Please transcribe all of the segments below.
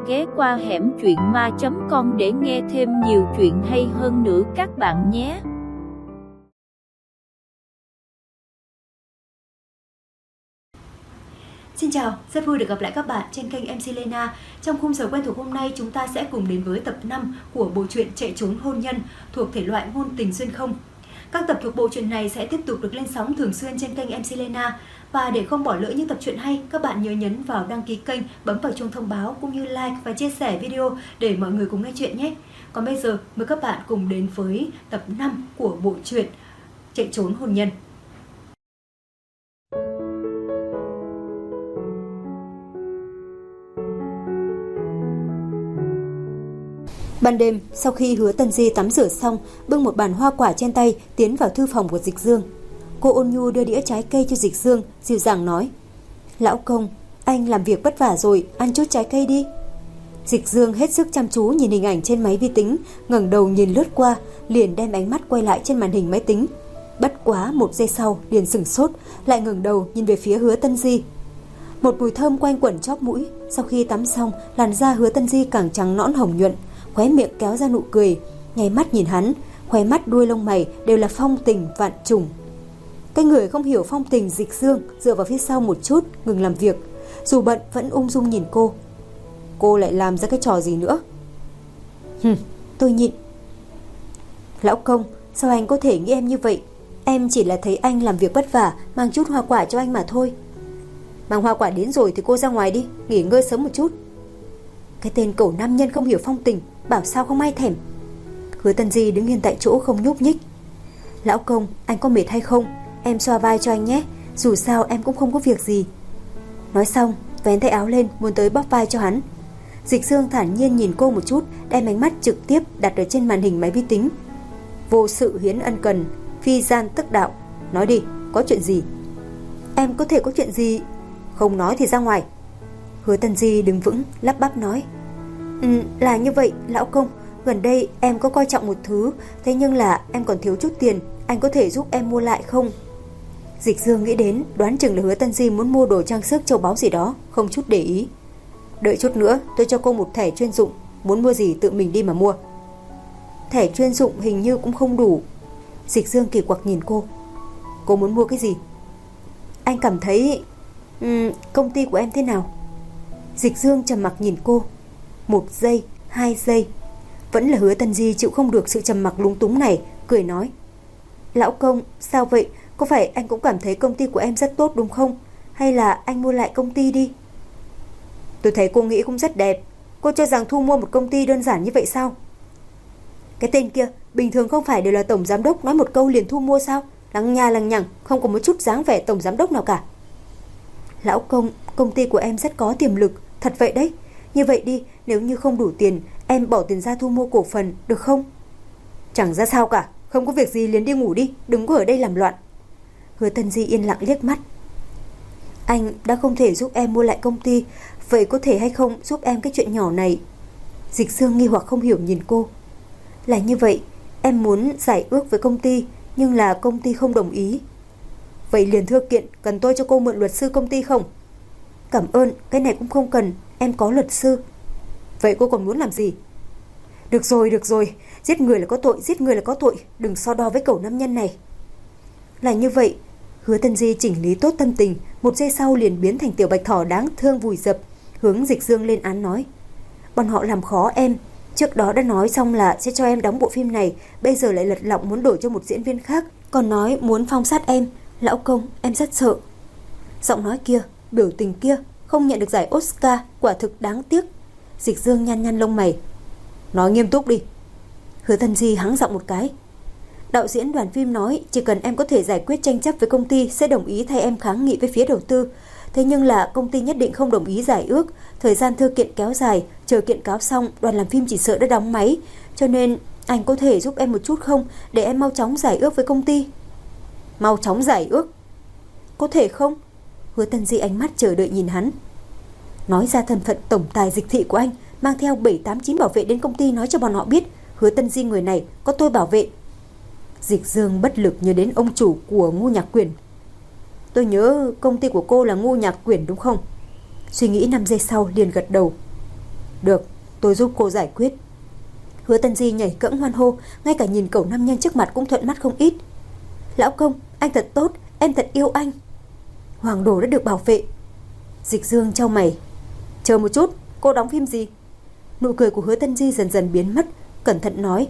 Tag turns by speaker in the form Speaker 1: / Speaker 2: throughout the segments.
Speaker 1: ghé qua hẻm truyện ma.com để nghe thêm nhiều chuyện hay hơn nữa các bạn nhé.
Speaker 2: Xin chào, rất vui được gặp lại các bạn trên kênh MC Lena. Trong khung giờ quen thuộc hôm nay, chúng ta sẽ cùng đến với tập 5 của bộ truyện Chạy trốn hôn nhân thuộc thể loại ngôn tình xuyên không. Các tập thuộc bộ truyện này sẽ tiếp tục được lên sóng thường xuyên trên kênh MC Lena. Và để không bỏ lỡ những tập truyện hay, các bạn nhớ nhấn vào đăng ký kênh, bấm vào chuông thông báo cũng như like và chia sẻ video để mọi người cùng nghe chuyện nhé. Còn bây giờ, mời các bạn cùng đến với tập 5 của bộ truyện Chạy trốn hôn nhân. Ban đêm, sau khi Hứa Tân Di tắm rửa xong, bưng một bàn hoa quả trên tay tiến vào thư phòng của Dịch Dương. Cô ôn nhu đưa đĩa trái cây cho Dịch Dương, dịu dàng nói: "Lão công, anh làm việc vất vả rồi, ăn chút trái cây đi." Dịch Dương hết sức chăm chú nhìn hình ảnh trên máy vi tính, ngẩng đầu nhìn lướt qua, liền đem ánh mắt quay lại trên màn hình máy tính. Bất quá một giây sau, liền sửng sốt, lại ngẩng đầu nhìn về phía Hứa Tân Di. Một mùi thơm quanh quẩn chóp mũi. Sau khi tắm xong, làn da Hứa Tân Di càng trắng nõn hồng nhuận, khóe miệng kéo ra nụ cười, nháy mắt nhìn hắn, khóe mắt đuôi lông mày đều là phong tình vạn trùng. Cái người không hiểu phong tình Dịch Dương dựa vào phía sau một chút, ngừng làm việc, dù bận vẫn ung dung nhìn cô. Cô lại làm ra cái trò gì nữa? Tôi nhịn. Lão công, sao anh có thể nghĩ em như vậy? Em chỉ là thấy anh làm việc vất vả, mang chút hoa quả cho anh mà thôi. Mang hoa quả đến rồi thì cô ra ngoài đi, nghỉ ngơi sớm một chút. Cái tên cẩu nam nhân không hiểu phong tình, bảo sao không ai thèm. Hứa Tân Di đứng yên tại chỗ không nhúc nhích. Lão công, anh có mệt hay không? Em xoa vai cho anh nhé, dù sao em cũng không có việc gì. Nói xong, vén tay áo lên muốn tới bóp vai cho hắn. Dịch Dương thản nhiên nhìn cô một chút, đem ánh mắt trực tiếp đặt ở trên màn hình máy vi tính. Vô sự hiến ân cần, phi gian tức đạo. Nói đi, có chuyện gì? Em có thể có chuyện gì? Không nói thì ra ngoài. Hứa Tân Di đứng vững, lắp bắp nói: Là như vậy, lão công, gần đây em có coi trọng một thứ, thế nhưng là em còn thiếu chút tiền, anh có thể giúp em mua lại không? Dịch Dương nghĩ đến, đoán chừng là Hứa Tân Di muốn mua đồ trang sức châu báu gì đó, không chút để ý. Đợi chút nữa, tôi cho cô một thẻ chuyên dụng, muốn mua gì tự mình đi mà mua. Thẻ chuyên dụng hình như cũng không đủ. Dịch Dương kỳ quặc nhìn cô. Cô muốn mua cái gì? Anh cảm thấy công ty của em thế nào? Dịch Dương trầm mặc nhìn cô. 1 giây, 2 giây, vẫn là Hứa Tân Di chịu không được sự trầm mặc lúng túng này, cười nói: Lão công, sao vậy? Có phải anh cũng cảm thấy công ty của em rất tốt đúng không? Hay là anh mua lại công ty đi? Tôi thấy cô nghĩ cũng rất đẹp. Cô cho rằng thu mua một công ty đơn giản như vậy sao? Cái tên kia bình thường không phải đều là tổng giám đốc nói một câu liền thu mua sao? Lằng nha lằng nhằng, không có một chút dáng vẻ tổng giám đốc nào cả. Lão công, công ty của em rất có tiềm lực, thật vậy đấy. Như vậy đi, nếu như không đủ tiền, em bỏ tiền ra thu mua cổ phần, được không? Chẳng ra sao cả, không có việc gì liền đi ngủ đi, đừng có ở đây làm loạn. Hứa Tân Di yên lặng liếc mắt. Anh đã không thể giúp em mua lại công ty, vậy có thể hay không giúp em cái chuyện nhỏ này? Dịch Dương nghi hoặc không hiểu nhìn cô. Là như vậy, em muốn giải ước với công ty, nhưng là công ty không đồng ý. Vậy liền thưa kiện, cần tôi cho cô mượn luật sư công ty không? Cảm ơn, cái này cũng không cần, em có luật sư. Vậy cô còn muốn làm gì? Được rồi, giết người là có tội, giết người là có tội, đừng so đo với cẩu nam nhân này. Là như vậy. Hứa Tân Di chỉnh lý tốt tâm tình, 1 giây sau liền biến thành tiểu bạch thỏ đáng thương vùi dập, hướng Dịch Dương lên án nói: Bọn họ làm khó em, trước đó đã nói xong là sẽ cho em đóng bộ phim này, bây giờ lại lật lọng muốn đổi cho một diễn viên khác, còn nói muốn phong sát em. Lão công, em rất sợ. Giọng nói kia, biểu tình kia, không nhận được giải Oscar, quả thực đáng tiếc. Dịch Dương nhăn nhăn lông mày. Nói nghiêm túc đi. Hứa Tân Di hắng giọng một cái. Đạo diễn đoàn phim nói chỉ cần em có thể giải quyết tranh chấp với công ty sẽ đồng ý thay em kháng nghị với phía đầu tư. Thế nhưng là công ty nhất định không đồng ý giải ước, thời gian thư kiện kéo dài, chờ kiện cáo xong đoàn làm phim chỉ sợ đã đóng máy. Cho nên anh có thể giúp em một chút không, để em mau chóng giải ước với công ty. Mau chóng giải ước? Có thể không? Hứa Tân Di ánh mắt chờ đợi nhìn hắn. Nói ra thân phận tổng tài Dịch thị của anh, mang theo 7-8-9 bảo vệ đến công ty nói cho bọn họ biết Hứa Tân Di người này có tôi bảo vệ. Dịch Dương bất lực nhớ đến ông chủ của Ngô Nhạc Quyển. Tôi nhớ công ty của cô là Ngô Nhạc Quyển đúng không? Suy nghĩ 5 giây sau liền gật đầu. Được, tôi giúp cô giải quyết. Hứa Tân Di nhảy cẫng hoan hô, ngay cả nhìn cậu nam nhân trước mặt cũng thuận mắt không ít. Lão công, anh thật tốt, em thật yêu anh. Hoàng Đồ đã được bảo vệ. Dịch Dương chau mày. Chờ một chút, cô đóng phim gì? Nụ cười của Hứa Tân Di dần dần biến mất, cẩn thận nói.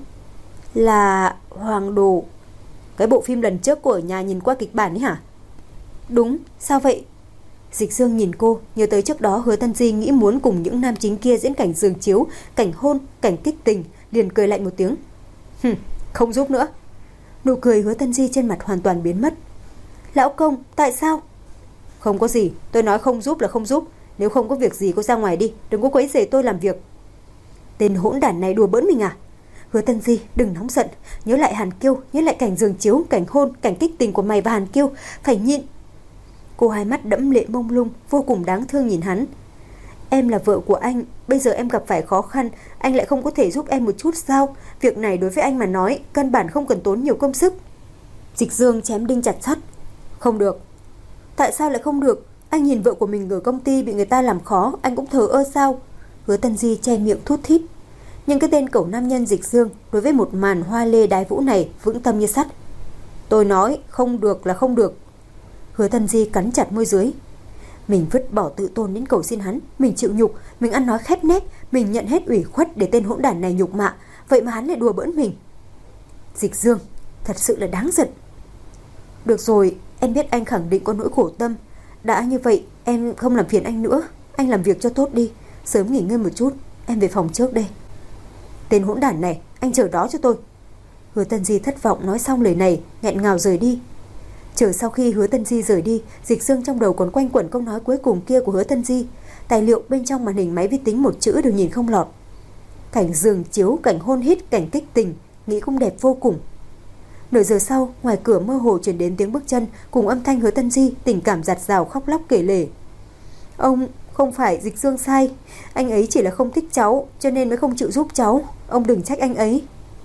Speaker 2: Là Hoàng Đồ. Cái bộ phim lần trước của ở nhà nhìn qua kịch bản ấy hả? Đúng, sao vậy? Dịch Dương nhìn cô, nhớ tới trước đó Hứa Tân Di nghĩ muốn cùng những nam chính kia diễn cảnh giường chiếu, cảnh hôn, cảnh kích tình, liền cười lạnh một tiếng. Không giúp nữa. Nụ cười Hứa Tân Di trên mặt hoàn toàn biến mất. Lão công, tại sao? Không có gì, tôi nói không giúp là không giúp. Nếu không có việc gì cô ra ngoài đi, đừng có quấy rầy tôi làm việc. Tên hỗn đản này đùa bỡn mình à? Hứa Tân Di, đừng nóng giận. Nhớ lại Hàn Kiêu, nhớ lại cảnh giường chiếu, cảnh hôn, cảnh kích tình của mày và Hàn Kiêu. Phải nhịn. Cô hai mắt đẫm lệ mông lung, vô cùng đáng thương nhìn hắn. Em là vợ của anh, bây giờ em gặp phải khó khăn, anh lại không có thể giúp em một chút sao? Việc này đối với anh mà nói, căn bản không cần tốn nhiều công sức. Dịch Dương chém đinh chặt sắt. Không được. Tại sao lại không được? Anh nhìn vợ của mình ở công ty bị người ta làm khó, anh cũng thờ ơ sao? Hứa Tân Di che miệng thút thít. Nhưng cái tên cẩu nam nhân Dịch Dương đối với một màn hoa lê đái vũ này vững tâm như sắt. Tôi nói không được là không được. Hứa Tân Di cắn chặt môi dưới. Mình vứt bỏ tự tôn đến cầu xin hắn, mình chịu nhục, mình ăn nói khép nép, mình nhận hết ủy khuất để tên hỗn đản này nhục mạ, vậy mà hắn lại đùa bỡn mình. Dịch Dương, thật sự là đáng giận. Được rồi, em biết anh khẳng định có nỗi khổ tâm. Đã như vậy, em không làm phiền anh nữa. Anh làm việc cho tốt đi, sớm nghỉ ngơi một chút, em về phòng trước đây. Tên hỗn đản này, anh chờ đó cho tôi. Hứa Tân Di thất vọng nói xong lời này, nghẹn ngào rời đi. Chờ sau khi Hứa Tân Di rời đi, Dịch Dương trong đầu còn quanh quẩn câu nói cuối cùng kia của Hứa Tân Di. Tài liệu bên trong màn hình máy vi tính một chữ đều nhìn không lọt. Cảnh giường chiếu, cảnh hôn hít, cảnh kích tình, nghĩ cũng đẹp vô cùng. Nửa giờ sau, ngoài cửa mơ hồ truyền đến tiếng bước chân cùng âm thanh Hứa Tân Di tình cảm dạt dào khóc lóc kể lể. Ông, không phải Dịch Dương sai, anh ấy chỉ là không thích cháu cho nên mới không chịu giúp cháu, ông đừng trách anh ấy.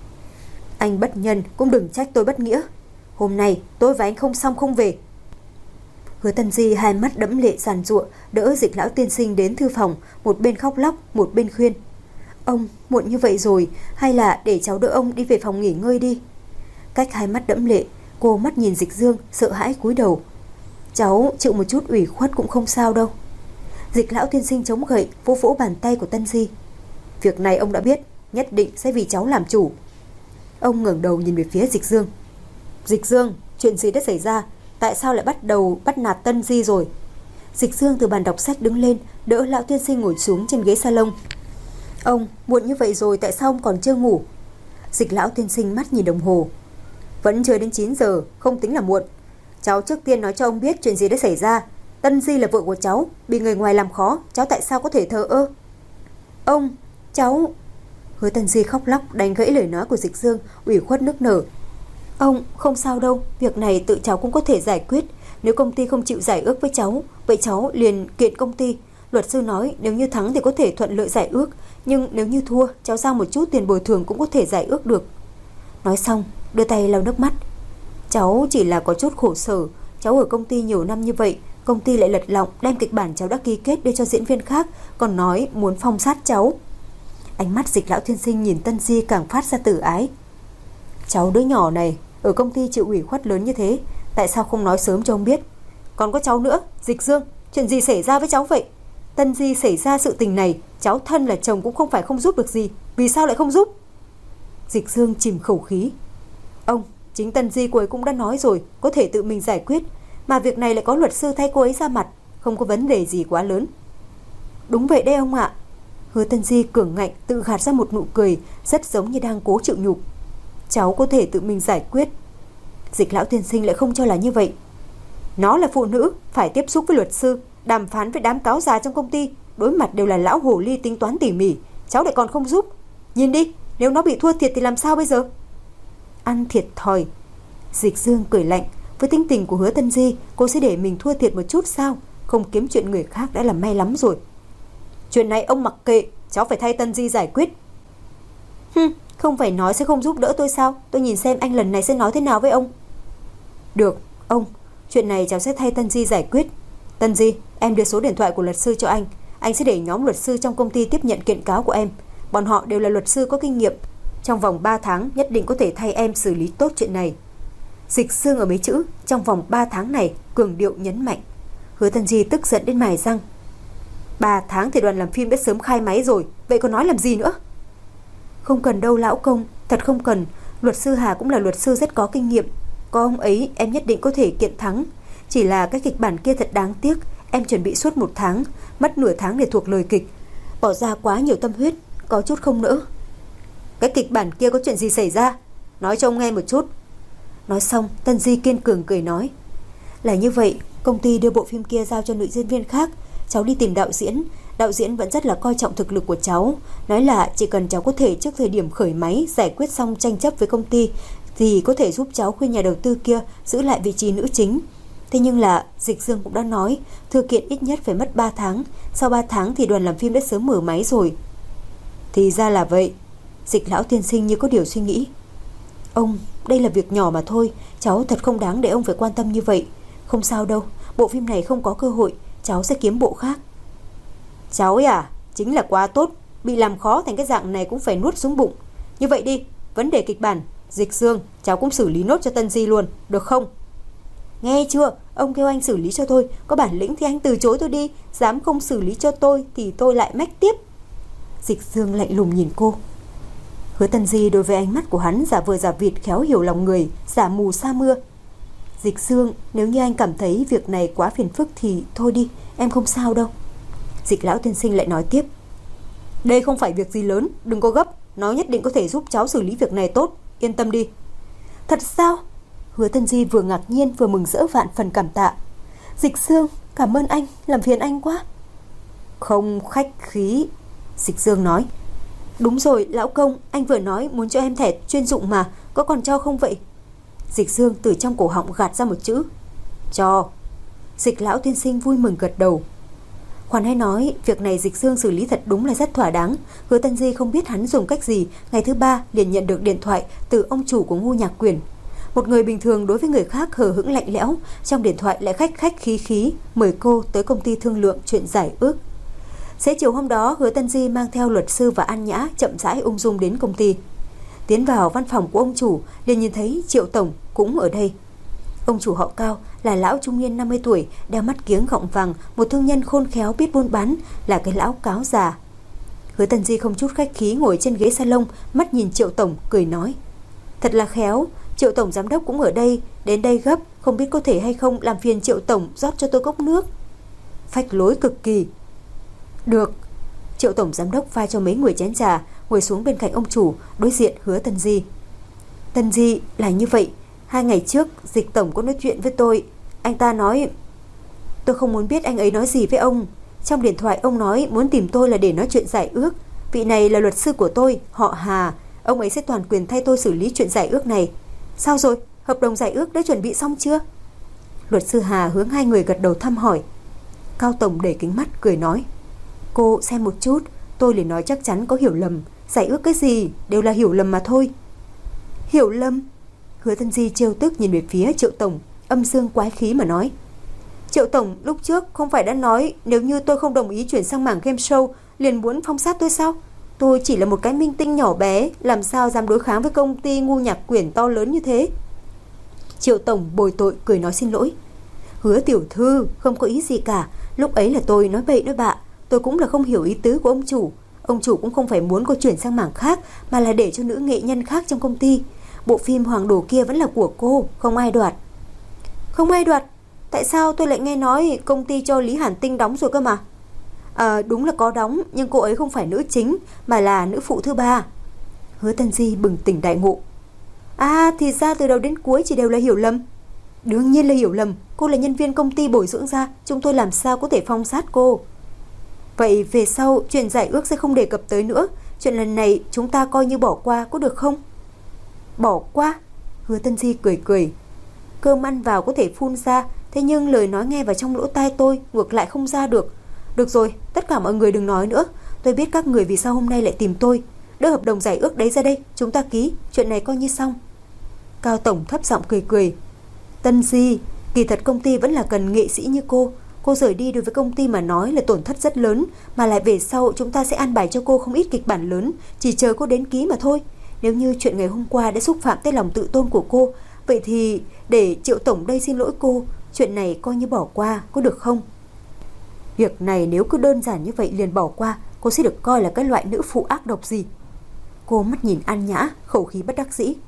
Speaker 2: Anh bất nhân cũng đừng trách tôi bất nghĩa. Hôm nay tôi và anh không xong không về. Hứa Tân Di hai mắt đẫm lệ giàn giụa đỡ Dịch lão tiên sinh đến thư phòng, một bên khóc lóc một bên khuyên. Ông, muộn như vậy rồi, hay là để cháu đỡ ông đi về phòng nghỉ ngơi đi. Cách hai mắt đẫm lệ, cô mắt nhìn Dịch Dương sợ hãi cúi đầu. Cháu chịu một chút ủy khuất cũng không sao đâu. Dịch lão tiên sinh chống gậy vỗ vỗ bàn tay của Tân Di. Việc này ông đã biết, nhất định sẽ vì cháu làm chủ. Ông ngẩng đầu nhìn về phía Dịch Dương. Dịch Dương, chuyện gì đã xảy ra? Tại sao lại bắt nạt Tân Di rồi? Dịch Dương từ bàn đọc sách đứng lên, đỡ lão tiên sinh ngồi xuống trên ghế salon. Ông, muộn như vậy rồi tại sao ông còn chưa ngủ? Dịch lão tiên sinh mắt nhìn đồng hồ. Vẫn chưa đến 9 giờ, không tính là muộn. Cháu trước tiên nói cho ông biết chuyện gì đã xảy ra. Tân Di là vợ của cháu, bị người ngoài làm khó, cháu tại sao có thể thờ ơ? Ông, cháu... Hứa Tân Di khóc lóc đánh gãy lời nói của Dịch Dương, ủy khuất nức nở. Ông, không sao đâu, việc này tự cháu cũng có thể giải quyết. Nếu công ty không chịu giải ước với cháu, vậy cháu liền kiện công ty. Luật sư nói nếu như thắng thì có thể thuận lợi giải ước, nhưng nếu như thua, cháu giao một chút tiền bồi thường cũng có thể giải ước được. Nói xong, đưa tay lau nước mắt. Cháu chỉ là có chút khổ sở. Cháu ở công ty nhiều năm như vậy, công ty lại lật lọng đem kịch bản cháu đã ký kết đưa cho diễn viên khác, còn nói muốn phong sát cháu. Ánh mắt Dịch lão thiên sinh nhìn Tân Di càng phát ra tử ái. Cháu đứa nhỏ này ở công ty chịu ủy khuất lớn như thế, tại sao không nói sớm cho ông biết? Còn có cháu nữa, Dịch Dương, chuyện gì xảy ra với cháu vậy? Tân Di xảy ra sự tình này, cháu thân là chồng cũng không phải không giúp được gì, vì sao lại không giúp? Dịch Dương chìm khẩu khí. Ông, chính Tân Di cô ấy cũng đã nói rồi, có thể tự mình giải quyết, mà việc này lại có luật sư thay cô ấy ra mặt, không có vấn đề gì quá lớn. Đúng vậy đấy ông ạ. Hứa Tân Di cường ngạnh tự gạt ra một nụ cười, rất giống như đang cố chịu nhục. Cháu có thể tự mình giải quyết. Dịch lão tiên sinh lại không cho là như vậy. Nó là phụ nữ, phải tiếp xúc với luật sư, đàm phán với đám cáo già trong công ty, đối mặt đều là lão hồ ly tính toán tỉ mỉ, cháu lại còn không giúp. Nhìn đi, nếu nó bị thua thiệt thì làm sao bây giờ? Ăn thiệt thòi. Dịch Dương cười lạnh. Với tính tình của Hứa Tân Di, cô sẽ để mình thua thiệt một chút sao? Không kiếm chuyện người khác đã là may lắm rồi. Chuyện này ông mặc kệ, cháu phải thay Tân Di giải quyết. Không phải nói sẽ không giúp đỡ tôi sao? Tôi nhìn xem anh lần này sẽ nói thế nào với ông. Được, ông, chuyện này cháu sẽ thay Tân Di giải quyết. Tân Di, em đưa số điện thoại của luật sư cho anh. Anh sẽ để nhóm luật sư trong công ty tiếp nhận kiện cáo của em. Bọn họ đều là luật sư có kinh nghiệm. Trong vòng 3 tháng nhất định có thể thay em xử lý tốt chuyện này. Dịch Dương ở mấy chữ trong vòng 3 tháng này cường điệu nhấn mạnh. Hứa Tân Di tức giận đến mài răng. 3 tháng thì đoàn làm phim đã sớm khai máy rồi, vậy còn nói làm gì nữa? Không cần đâu lão công, thật không cần. Luật sư Hà cũng là luật sư rất có kinh nghiệm. Có ông ấy em nhất định có thể kiện thắng. Chỉ là cái kịch bản kia thật đáng tiếc. Em chuẩn bị suốt 1 tháng, mất nửa tháng để thuộc lời kịch, bỏ ra quá nhiều tâm huyết, có chút không nỡ. Cái kịch bản kia có chuyện gì xảy ra? Nói cho ông nghe một chút. Nói xong Tân Di kiên cường cười nói. Là như vậy, công ty đưa bộ phim kia giao cho nữ diễn viên khác. Cháu đi tìm đạo diễn. Đạo diễn vẫn rất là coi trọng thực lực của cháu. Nói là chỉ cần cháu có thể trước thời điểm khởi máy giải quyết xong tranh chấp với công ty thì có thể giúp cháu khuyên nhà đầu tư kia giữ lại vị trí nữ chính. Thế nhưng là Dịch Dương cũng đã nói thư kiện ít nhất phải mất 3 tháng. Sau 3 tháng thì đoàn làm phim đã sớm mở máy rồi. Thì ra là vậy. Dịch lão tiên sinh như có điều suy nghĩ. Ông, đây là việc nhỏ mà thôi. Cháu thật không đáng để ông phải quan tâm như vậy. Không sao đâu, bộ phim này không có cơ hội, cháu sẽ kiếm bộ khác. Cháu ấy à, chính là quá tốt. Bị làm khó thành cái dạng này cũng phải nuốt xuống bụng. Như vậy đi, vấn đề kịch bản Dịch Dương cháu cũng xử lý nốt cho Tân Di luôn, được không? Nghe chưa, ông kêu anh xử lý cho tôi. Có bản lĩnh thì anh từ chối tôi đi. Dám không xử lý cho tôi thì tôi lại mách tiếp. Dịch Dương lạnh lùng nhìn cô. Hứa Tân Di đối với ánh mắt của hắn giả vờ giả vịt khéo hiểu lòng người, giả mù sa mưa. Dịch Dương, nếu như anh cảm thấy việc này quá phiền phức thì thôi đi, em không sao đâu. Dịch lão tiên sinh lại nói tiếp. Đây không phải việc gì lớn, đừng có gấp. Nó nhất định có thể giúp cháu xử lý việc này tốt. Yên tâm đi. Thật sao? Hứa Tân Di vừa ngạc nhiên vừa mừng rỡ vạn phần cảm tạ. Dịch Dương, cảm ơn anh, làm phiền anh quá. Không khách khí. Dịch Dương nói. Đúng rồi, lão công, anh vừa nói muốn cho em thẻ chuyên dụng mà, có còn cho không vậy? Dịch Dương từ trong cổ họng gạt ra một chữ. Cho. Dịch lão tiên sinh vui mừng gật đầu. Khoan hay nói, việc này Dịch Dương xử lý thật đúng là rất thỏa đáng. Hứa Tân Di không biết hắn dùng cách gì, ngày thứ 3 liền nhận được điện thoại từ ông chủ của Ngu Nhạc Quyền. Một người bình thường đối với người khác hờ hững lạnh lẽo, trong điện thoại lại khách khách khí khí mời cô tới công ty thương lượng chuyện giải ước. Xế chiều hôm đó, Hứa Tân Di mang theo luật sư và An Nhã chậm rãi ung dung đến công ty. Tiến vào văn phòng của ông chủ, liền nhìn thấy Triệu tổng cũng ở đây. Ông chủ họ Cao là lão trung niên 50 tuổi, đeo mắt kiếng gọng vàng, một thương nhân khôn khéo biết buôn bán, là cái lão cáo già. Hứa Tân Di không chút khách khí ngồi trên ghế salon, mắt nhìn Triệu tổng cười nói. Thật là khéo, Triệu tổng giám đốc cũng ở đây, đến đây gấp, không biết có thể hay không làm phiền Triệu tổng rót cho tôi cốc nước. Phách lối cực kỳ. Được. Triệu tổng giám đốc pha cho mấy người chén trà, ngồi xuống bên cạnh ông chủ, đối diện Hứa Tân Di. Tân Di, là như vậy, 2 ngày trước Dịch tổng có nói chuyện với tôi. Anh ta nói. Tôi không muốn biết anh ấy nói gì với ông. Trong điện thoại ông nói muốn tìm tôi là để nói chuyện giải ước. Vị này là luật sư của tôi, họ Hà. Ông ấy sẽ toàn quyền thay tôi xử lý chuyện giải ước này. Sao rồi, hợp đồng giải ước đã chuẩn bị xong chưa? Luật sư Hà hướng 2 người gật đầu thăm hỏi. Cao tổng đẩy kính mắt cười nói. Cô xem một chút, tôi liền nói chắc chắn có hiểu lầm. Giải ước cái gì, đều là hiểu lầm mà thôi. Hiểu lầm? Hứa Tân Di trêu tức nhìn về phía Triệu tổng, âm dương quái khí mà nói. Triệu tổng lúc trước không phải đã nói nếu như tôi không đồng ý chuyển sang mảng game show liền muốn phong sát tôi sao? Tôi chỉ là một cái minh tinh nhỏ bé, làm sao dám đối kháng với công ty Ngu Nhạc Quyền to lớn như thế? Triệu tổng bồi tội cười nói xin lỗi. Hứa tiểu thư, không có ý gì cả. Lúc ấy là tôi nói bậy nói bạ. Tôi cũng là không hiểu ý tứ của ông chủ. Ông chủ cũng không phải muốn cô chuyển sang mảng khác, mà là để cho nữ nghệ nhân khác trong công ty. Bộ phim Hoàng Đồ kia vẫn là của cô, không ai đoạt. Không ai đoạt? Tại sao tôi lại nghe nói công ty cho Lý Hàn Tinh đóng rồi cơ mà? Đúng là có đóng, nhưng cô ấy không phải nữ chính, mà là nữ phụ thứ 3. Hứa Tân Di bừng tỉnh đại ngộ. Thì ra từ đầu đến cuối chỉ đều là hiểu lầm. Đương nhiên là hiểu lầm. Cô là nhân viên công ty bồi dưỡng ra, chúng tôi làm sao có thể phong sát cô. Vậy về sau chuyện giải ước sẽ không đề cập tới nữa. Chuyện lần này chúng ta coi như bỏ qua, có được không? Bỏ qua? Hứa Tân Di cười cười. Cơm ăn vào có thể phun ra, thế nhưng lời nói nghe vào trong lỗ tai tôi ngược lại không ra được. Được rồi, tất cả mọi người đừng nói nữa. Tôi biết các người vì sao hôm nay lại tìm tôi. Đưa hợp đồng giải ước đấy ra đây, chúng ta ký, chuyện này coi như xong. Cao tổng thấp giọng cười cười. Tân Di, kỳ thật công ty vẫn là cần nghệ sĩ như cô Cô rời đi đối với công ty mà nói là tổn thất rất lớn, mà lại về sau chúng ta sẽ an bài cho cô không ít kịch bản lớn, chỉ chờ cô đến ký mà thôi. Nếu như chuyện ngày hôm qua đã xúc phạm tới lòng tự tôn của cô, vậy thì để Triệu tổng đây xin lỗi cô, chuyện này coi như bỏ qua, có được không? Việc này nếu cứ đơn giản như vậy liền bỏ qua, cô sẽ được coi là cái loại nữ phụ ác độc gì? Cô mắt nhìn An Nhã, khẩu khí bất đắc dĩ.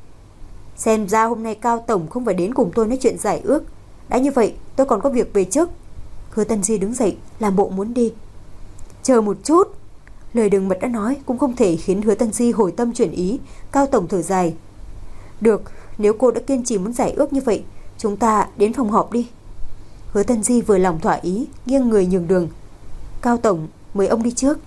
Speaker 2: Xem ra hôm nay Cao tổng không phải đến cùng tôi nói chuyện giải ước. Đã như vậy, tôi còn có việc về trước. Hứa Tân Di đứng dậy, làm bộ muốn đi. Chờ một chút. Lời Đường Mật đã nói cũng không thể khiến Hứa Tân Di hồi tâm chuyển ý. Cao tổng thở dài. Được, nếu cô đã kiên trì muốn giải ước như vậy, chúng ta đến phòng họp đi. Hứa Tân Di vừa lòng thỏa ý, nghiêng người nhường đường. Cao tổng, mời ông đi trước.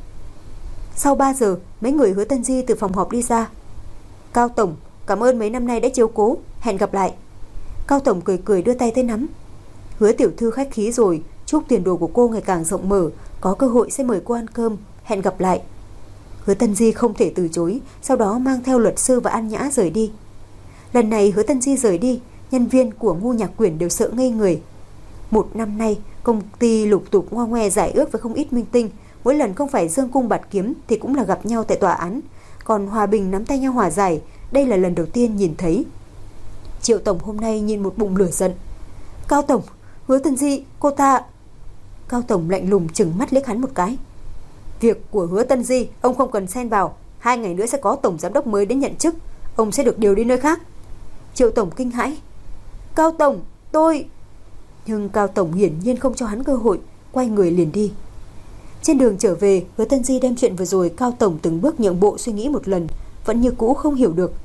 Speaker 2: Sau 3 giờ, mấy người Hứa Tân Di từ phòng họp đi ra. Cao tổng, cảm ơn mấy năm nay đã chiếu cố, hẹn gặp lại. Cao tổng cười cười đưa tay tới nắm. Hứa tiểu thư khách khí rồi, chúc tiền đồ của cô ngày càng rộng mở, có cơ hội sẽ mời cô ăn cơm, hẹn gặp lại. Hứa Tân Di không thể từ chối, sau đó mang theo luật sư và An Nhã rời đi. Lần này Hứa Tân Di rời đi, nhân viên của Ngô Nhạc Quyển đều sợ ngây người. 1 năm nay, công ty lục tục ngoe ngoe giải ước với không ít minh tinh, mỗi lần không phải dương cung bạt kiếm thì cũng là gặp nhau tại tòa án, còn hòa bình nắm tay nhau hòa giải, đây là lần đầu tiên nhìn thấy. Triệu tổng hôm nay nhìn một bụng lửa giận. Cao tổng, Hứa Tân Di, cô ta... Cao tổng lạnh lùng trừng mắt liếc hắn một cái. Việc của Hứa Tân Di ông không cần xen vào, 2 ngày nữa sẽ có tổng giám đốc mới đến nhận chức, ông sẽ được điều đi nơi khác. Triệu tổng kinh hãi. Cao tổng, tôi... Nhưng Cao tổng hiển nhiên không cho hắn cơ hội, quay người liền đi. Trên đường trở về, Hứa Tân Di đem chuyện vừa rồi Cao tổng từng bước nhượng bộ suy nghĩ một lần, vẫn như cũ không hiểu được.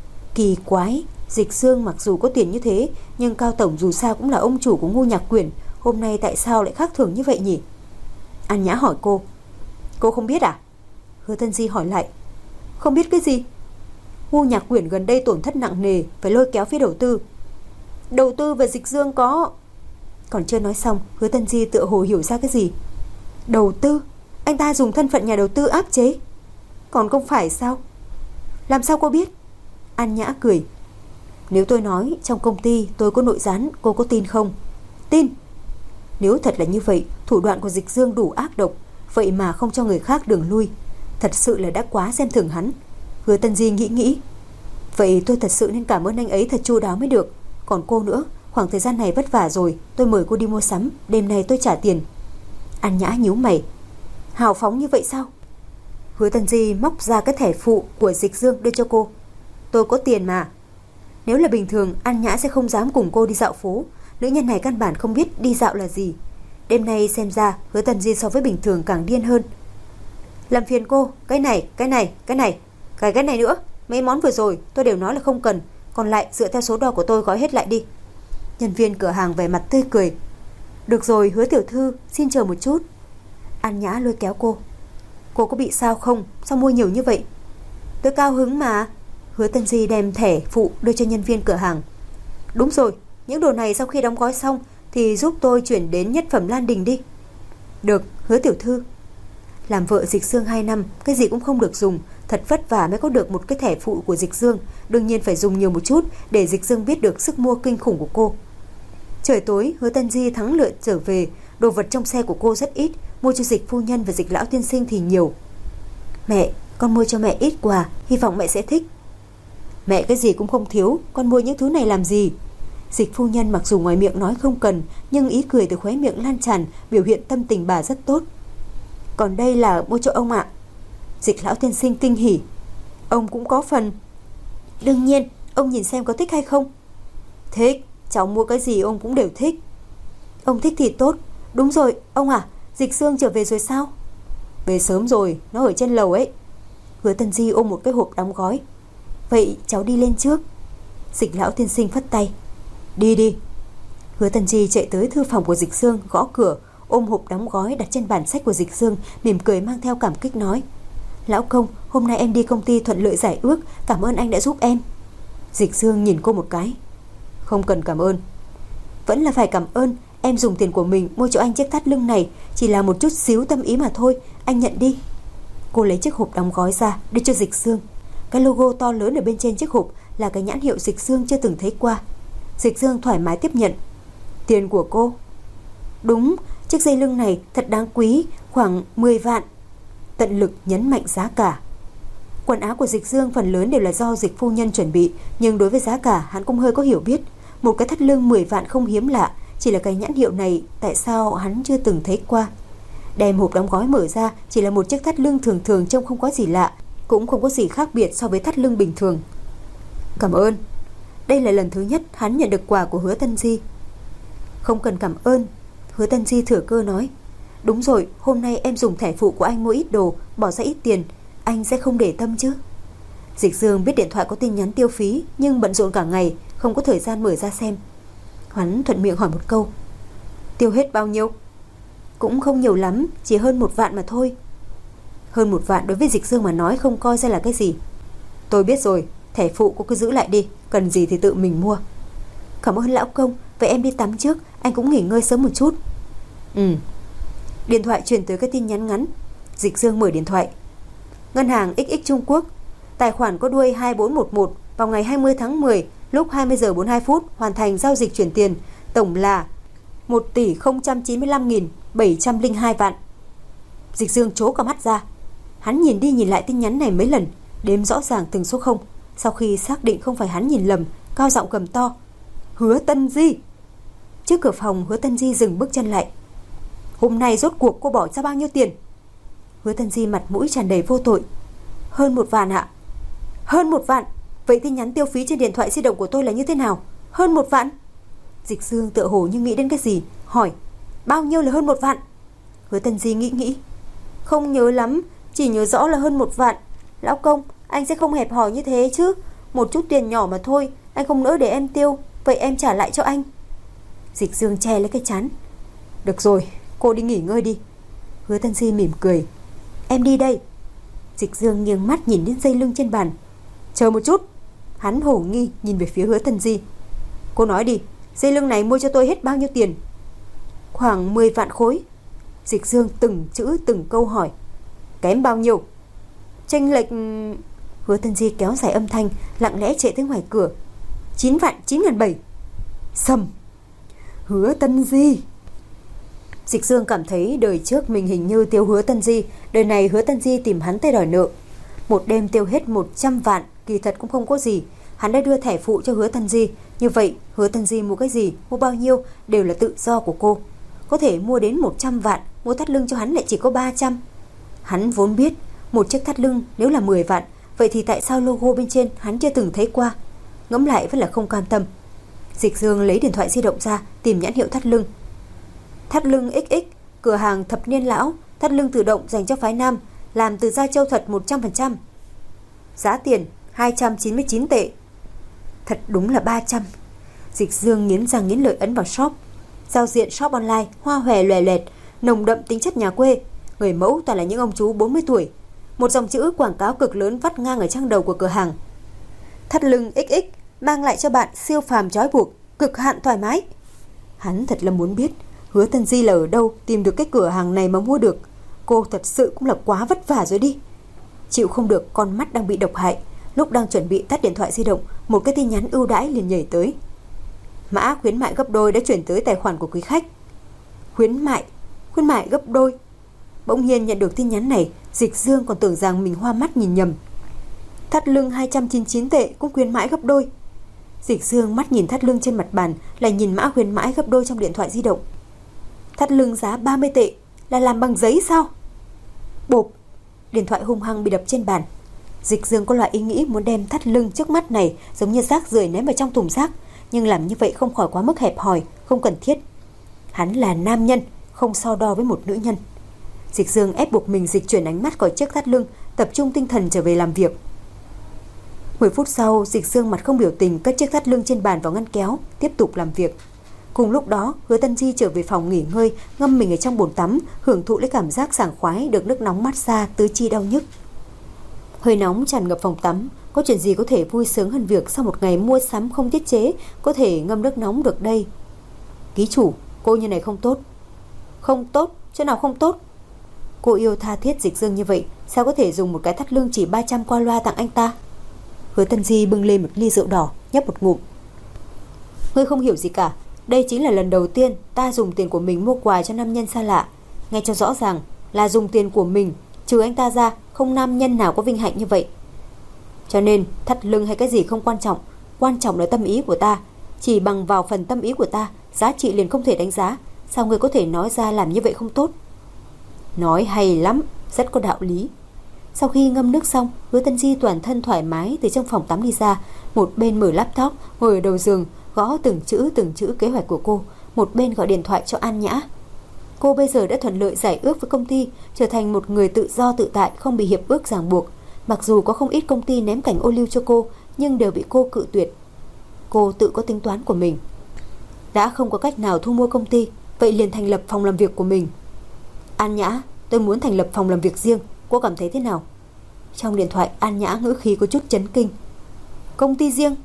Speaker 2: Kỳ quái, Dịch Xương mặc dù có tiền như thế, nhưng Cao tổng dù sao cũng là ông chủ của Ngô Nhạc Quyển, hôm nay tại sao lại khác thường như vậy nhỉ? An Nhã hỏi cô. Cô không biết à? Hứa Tân Di hỏi lại. Không biết cái gì? Ngô Nhạc Quyển gần đây tổn thất nặng nề, phải lôi kéo phía đầu tư. Đầu tư về Dịch Dương có... Còn chưa nói xong, Hứa Tân Di tựa hồ hiểu ra cái gì. Đầu tư? Anh ta dùng thân phận nhà đầu tư áp chế? Còn không phải sao? Làm sao cô biết? An Nhã cười. Nếu tôi nói trong công ty tôi có nội gián, cô có tin không? Tin. Nếu thật là như vậy, thủ đoạn của Dịch Dương đủ ác độc, vậy mà không cho người khác đường lui, thật sự là đã quá xem thường hắn. Hứa Tân Di nghĩ. Vậy tôi thật sự nên cảm ơn anh ấy thật chu đáo mới được. Còn cô nữa, khoảng thời gian này vất vả rồi, tôi mời cô đi mua sắm, đêm nay tôi trả tiền. An Nhã nhíu mày. Hào phóng như vậy sao? Hứa Tân Di móc ra cái thẻ phụ của Dịch Dương đưa cho cô. Tôi có tiền mà. Nếu là bình thường, An Nhã sẽ không dám cùng cô đi dạo phố. Nữ nhân này căn bản không biết đi dạo là gì. Đêm nay xem ra Hứa Tân Di so với bình thường càng điên hơn. Làm phiền cô, cái này cái này nữa. Mấy món vừa rồi tôi đều nói là không cần, còn lại dựa theo số đo của tôi gói hết lại đi. Nhân viên cửa hàng vẻ mặt tươi cười. Được rồi Hứa tiểu thư, xin chờ một chút. An Nhã lôi kéo cô. Cô có bị sao không? Sao mua nhiều như vậy? Tôi cao hứng mà. Hứa Tân Di đem thẻ phụ đưa cho nhân viên cửa hàng. Đúng rồi, những đồ này sau khi đóng gói xong thì giúp tôi chuyển đến Nhất Phẩm Lan Đình đi. Được, Hứa tiểu thư. Làm vợ Dịch Dương 2 năm, cái gì cũng không được dùng, thật vất vả mới có được một cái thẻ phụ của Dịch Dương, đương nhiên phải dùng nhiều một chút để Dịch Dương biết được sức mua kinh khủng của cô. Trời tối, Hứa Tân Di thắng lợi trở về, đồ vật trong xe của cô rất ít, mua cho Dịch phu nhân và Dịch lão tiên sinh thì nhiều. Mẹ, con mua cho mẹ ít quà, hy vọng mẹ sẽ thích. Mẹ cái gì cũng không thiếu, con mua những thứ này làm gì? Dịch phu nhân mặc dù ngoài miệng nói không cần, nhưng ý cười từ khóe miệng lan tràn, biểu hiện tâm tình bà rất tốt. Còn đây là mua cho ông ạ. Dịch lão tiên sinh kinh hỉ. Ông cũng có phần. Đương nhiên, ông nhìn xem có thích hay không. Thích, cháu mua cái gì ông cũng đều thích. Ông thích thì tốt. Đúng rồi, ông à, Dịch Dương trở về rồi sao? Về sớm rồi, nó ở trên lầu ấy. Hứa Tân Di ôm một cái hộp đóng gói. Vậy cháu đi lên trước. Dịch lão tiên sinh phất tay. Đi đi. Hứa Tân Di chạy tới thư phòng của Dịch Dương, gõ cửa, ôm hộp đóng gói đặt trên bàn sách của Dịch Dương, mỉm cười mang theo cảm kích nói. Lão công, hôm nay em đi công ty thuận lợi giải ước, cảm ơn anh đã giúp em. Dịch Dương nhìn cô một cái. Không cần cảm ơn. Vẫn là phải cảm ơn, em dùng tiền của mình mua cho anh chiếc thắt lưng này, chỉ là một chút xíu tâm ý mà thôi, anh nhận đi. Cô lấy chiếc hộp đóng gói ra, đưa cho Dịch Dương. Cái logo to lớn ở bên trên chiếc hộp là cái nhãn hiệu Dịch Dương chưa từng thấy qua. Dịch Dương thoải mái tiếp nhận. Tiền của cô? Đúng, Chiếc dây lưng này thật đáng quý, khoảng 10 vạn. Tận lực nhấn mạnh giá cả. Quần áo của Dịch Dương phần lớn đều là do Dịch phu nhân chuẩn bị, nhưng đối với giá cả hắn cũng hơi có hiểu biết. Một cái thắt lưng 10 vạn không hiếm lạ, chỉ là cái nhãn hiệu này tại sao hắn chưa từng thấy qua. Đem hộp đóng gói mở ra, chỉ là một chiếc thắt lưng thường thường, trông không có gì lạ, cũng không có gì khác biệt so với thắt lưng bình thường. Cảm ơn. Đây là lần thứ nhất hắn nhận được quà của Hứa Tân Di. Không cần cảm ơn, Hứa Tân Di thừa cơ nói. Đúng rồi, hôm nay em dùng thẻ phụ của anh mua ít đồ, bỏ ra ít tiền, anh sẽ không để tâm chứ? Dịch Dương biết điện thoại có tin nhắn tiêu phí, nhưng bận rộn cả ngày, không có thời gian mở ra xem. Hắn thuận miệng hỏi một câu. Tiêu hết bao nhiêu? Cũng không nhiều lắm, chỉ hơn 1 vạn mà thôi. Hơn 1 vạn đối với Dịch Dương mà nói không coi ra là cái gì. Tôi biết rồi, thẻ phụ cô cứ giữ lại đi, cần gì thì tự mình mua. Cảm ơn lão công, vậy em đi tắm trước, anh cũng nghỉ ngơi sớm một chút. Điện thoại truyền tới cái tin nhắn ngắn. Dịch Dương mở điện thoại. Ngân hàng XX Trung Quốc, tài khoản có đuôi 2411, vào ngày 20 tháng 10 lúc 20 giờ 42 phút hoàn thành giao dịch chuyển tiền, tổng là 1.095.702 vạn. Dịch Dương trố cả mắt ra. Hắn nhìn đi nhìn lại tin nhắn này mấy lần, đếm rõ ràng từng số không. Sau khi xác định không phải hắn nhìn lầm, cao giọng gầm to. Hứa Tân Di. Trước cửa phòng, Hứa Tân Di dừng bước chân lại. Hôm nay rốt cuộc cô bỏ ra bao nhiêu tiền? Hứa Tân Di mặt mũi tràn đầy vô tội. Hơn 1 vạn ạ. Hơn 1 vạn? Vậy tin nhắn tiêu phí trên điện thoại di động của tôi là như thế nào? Hơn 1 vạn? Dịch Dương tựa hồ như nghĩ đến cái gì, hỏi. Bao nhiêu là hơn 1 vạn? Hứa Tân Di nghĩ. Không nhớ lắm, chỉ nhớ rõ là hơn 1 vạn. Lão công, anh sẽ không hẹp hòi như thế chứ? Một chút tiền nhỏ mà thôi, anh không nỡ để em tiêu, vậy em trả lại cho anh. Dịch Dương che lấy cái trán. Được rồi, cô đi nghỉ ngơi đi. Hứa Tân Di mỉm cười. Em đi đây. Dịch Dương nghiêng mắt nhìn đến dây lưng trên bàn. Chờ một chút. Hắn hổ nghi nhìn về phía Hứa Tân Di. Cô nói đi, dây lưng này mua cho tôi hết bao nhiêu tiền? Khoảng 10 vạn khối. Dịch Dương từng chữ từng câu hỏi. Kém bao nhiêu? Chênh lệch... Hứa Tân Di kéo dài âm thanh, lặng lẽ chạy tới ngoài cửa. 9 vạn 9.700. Sầm. Hứa Tân Di. Dịch Dương cảm thấy đời trước mình hình như tiêu Hứa Tân Di, đời này Hứa Tân Di tìm hắn tới đòi nợ. Một đêm tiêu hết 100 vạn, kỳ thật cũng không có gì. Hắn đã đưa thẻ phụ cho Hứa Tân Di, như vậy Hứa Tân Di mua cái gì, mua bao nhiêu đều là tự do của cô. Có thể mua đến 100 vạn, mua thắt lưng cho hắn lại chỉ có 300. Hắn vốn biết một chiếc thắt lưng nếu là 10 vạn, vậy thì tại sao logo bên trên hắn chưa từng thấy qua? Ngẫm lại vẫn là không cam tâm. Dịch Dương lấy điện thoại di động ra, tìm nhãn hiệu thắt lưng. Thắt lưng XX, cửa hàng thập niên lão, thắt lưng tự động dành cho phái nam, làm từ da trâu thật 100%. Giá tiền 299 tệ. Thật đúng là 300. Dịch Dương nghiến răng nghiến lợi ấn vào shop. Giao diện shop online hoa hòe lòe loẹt, nồng đậm tính chất nhà quê. Người mẫu toàn là những ông chú 40 tuổi. Một dòng chữ quảng cáo cực lớn vắt ngang ở trang đầu của cửa hàng. Thắt lưng XX mang lại cho bạn siêu phàm trói buộc, cực hạn thoải mái. Hắn thật là muốn biết Hứa Tân Di là ở đâu tìm được cái cửa hàng này mà mua được. Cô thật sự cũng là quá vất vả rồi đi. Chịu không được, con mắt đang bị độc hại. Lúc đang chuẩn bị tắt điện thoại di động, một cái tin nhắn ưu đãi liền nhảy tới. Mã khuyến mại gấp đôi đã chuyển tới tài khoản của quý khách. Khuyến mại gấp đôi. Bỗng nhiên nhận được tin nhắn này, Dịch Dương còn tưởng rằng mình hoa mắt nhìn nhầm. Thắt lưng 299 tệ cũng khuyến mãi gấp đôi. Dịch Dương mắt nhìn thắt lưng trên mặt bàn, lại nhìn mã khuyến mãi gấp đôi trong điện thoại di động. Thắt lưng giá 30 tệ là làm bằng giấy sao? Bộp, điện thoại hung hăng bị đập trên bàn. Dịch Dương có loại ý nghĩ muốn đem thắt lưng trước mắt này giống như rác rưởi ném vào trong thùng rác, nhưng làm như vậy không khỏi quá mức hẹp hòi, không cần thiết. Hắn là nam nhân, không so đo với một nữ nhân. Dịch Dương ép buộc mình dịch chuyển ánh mắt khỏi chiếc thắt lưng, tập trung tinh thần trở về làm việc. 10 phút sau, Dịch Dương mặt không biểu tình cất chiếc thắt lưng trên bàn vào ngăn kéo, tiếp tục làm việc. Cùng lúc đó, Hứa Tân Di trở về phòng nghỉ ngơi, ngâm mình ở trong bồn tắm, hưởng thụ lấy cảm giác sảng khoái được nước nóng mát xa tứ chi đau nhức. Hơi nóng tràn ngập phòng tắm, có chuyện gì có thể vui sướng hơn việc sau một ngày mua sắm không tiết chế có thể ngâm nước nóng được đây? Ký chủ, cô như này không tốt. Không tốt? Chỗ nào không tốt? Cô yêu tha thiết Dịch Dương như vậy, sao có thể dùng một cái thắt lưng chỉ 300 qua loa tặng anh ta? Hứa Tân Di bưng lên một ly rượu đỏ, nhấp một ngụm. Ngươi không hiểu gì cả, Đây chính là lần đầu tiên ta dùng tiền của mình mua quà cho nam nhân xa lạ. Nghe cho rõ ràng là dùng tiền của mình, trừ anh ta ra không nam nhân nào có vinh hạnh như vậy. Cho nên thắt lưng hay cái gì không quan trọng, quan trọng là tâm ý của ta. Chỉ bằng vào phần tâm ý của ta, giá trị liền không thể đánh giá. Sao ngươi có thể nói ra làm như vậy không tốt? Nói hay lắm, rất có đạo lý. Sau khi ngâm nước xong, Hứa Tân Di toàn thân thoải mái từ trong phòng tắm đi ra, một bên mở laptop, ngồi ở đầu giường gõ từng chữ kế hoạch của cô, một bên gọi điện thoại cho An Nhã. Cô bây giờ đã thuận lợi giải ước với công ty, trở thành một người tự do tự tại, không bị hiệp ước ràng buộc. Mặc dù có không ít công ty ném cảnh ô liu cho cô, nhưng đều bị cô cự tuyệt. Cô tự có tính toán của mình. Đã không có cách nào thu mua công ty, vậy liền thành lập phòng làm việc của mình. An Nhã, tôi muốn thành lập phòng làm việc riêng, cô cảm thấy thế nào? Trong điện thoại, An Nhã ngữ khí có chút chấn kinh. Công ty riêng?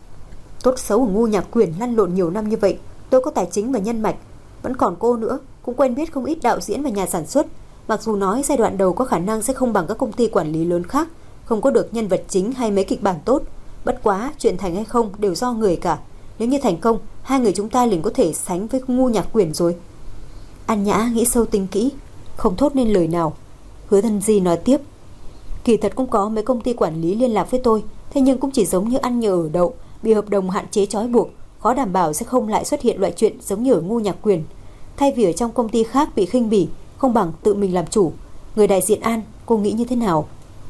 Speaker 2: Tốt xấu ở Ngu Nhạc Quyền lăn lộn nhiều năm như vậy, tôi có tài chính và nhân mạch, vẫn còn cô nữa, cũng quen biết không ít đạo diễn và nhà sản xuất. Mặc dù nói giai đoạn đầu có khả năng sẽ không bằng các công ty quản lý lớn khác, không có được nhân vật chính hay mấy kịch bản tốt, bất quá chuyện thành hay không đều do người cả. Nếu như thành công, hai người chúng ta liền có thể sánh với Ngu Nhạc Quyền rồi. An Nhã nghĩ sâu tính kỹ, không thốt nên lời nào. Hứa Tân Di nói tiếp, kỳ thật cũng có mấy công ty quản lý liên lạc với tôi, thế nhưng cũng chỉ giống như ăn nhờ ở đậu, bị hợp đồng hạn chế trói buộc, khó đảm bảo sẽ không lại xuất hiện loại chuyện giống như ở Ngu Nhạc Quyền. Thay vì ở trong công ty khác bị khinh bỉ, không bằng tự mình làm chủ. Người đại diện An, cô nghĩ như thế nào?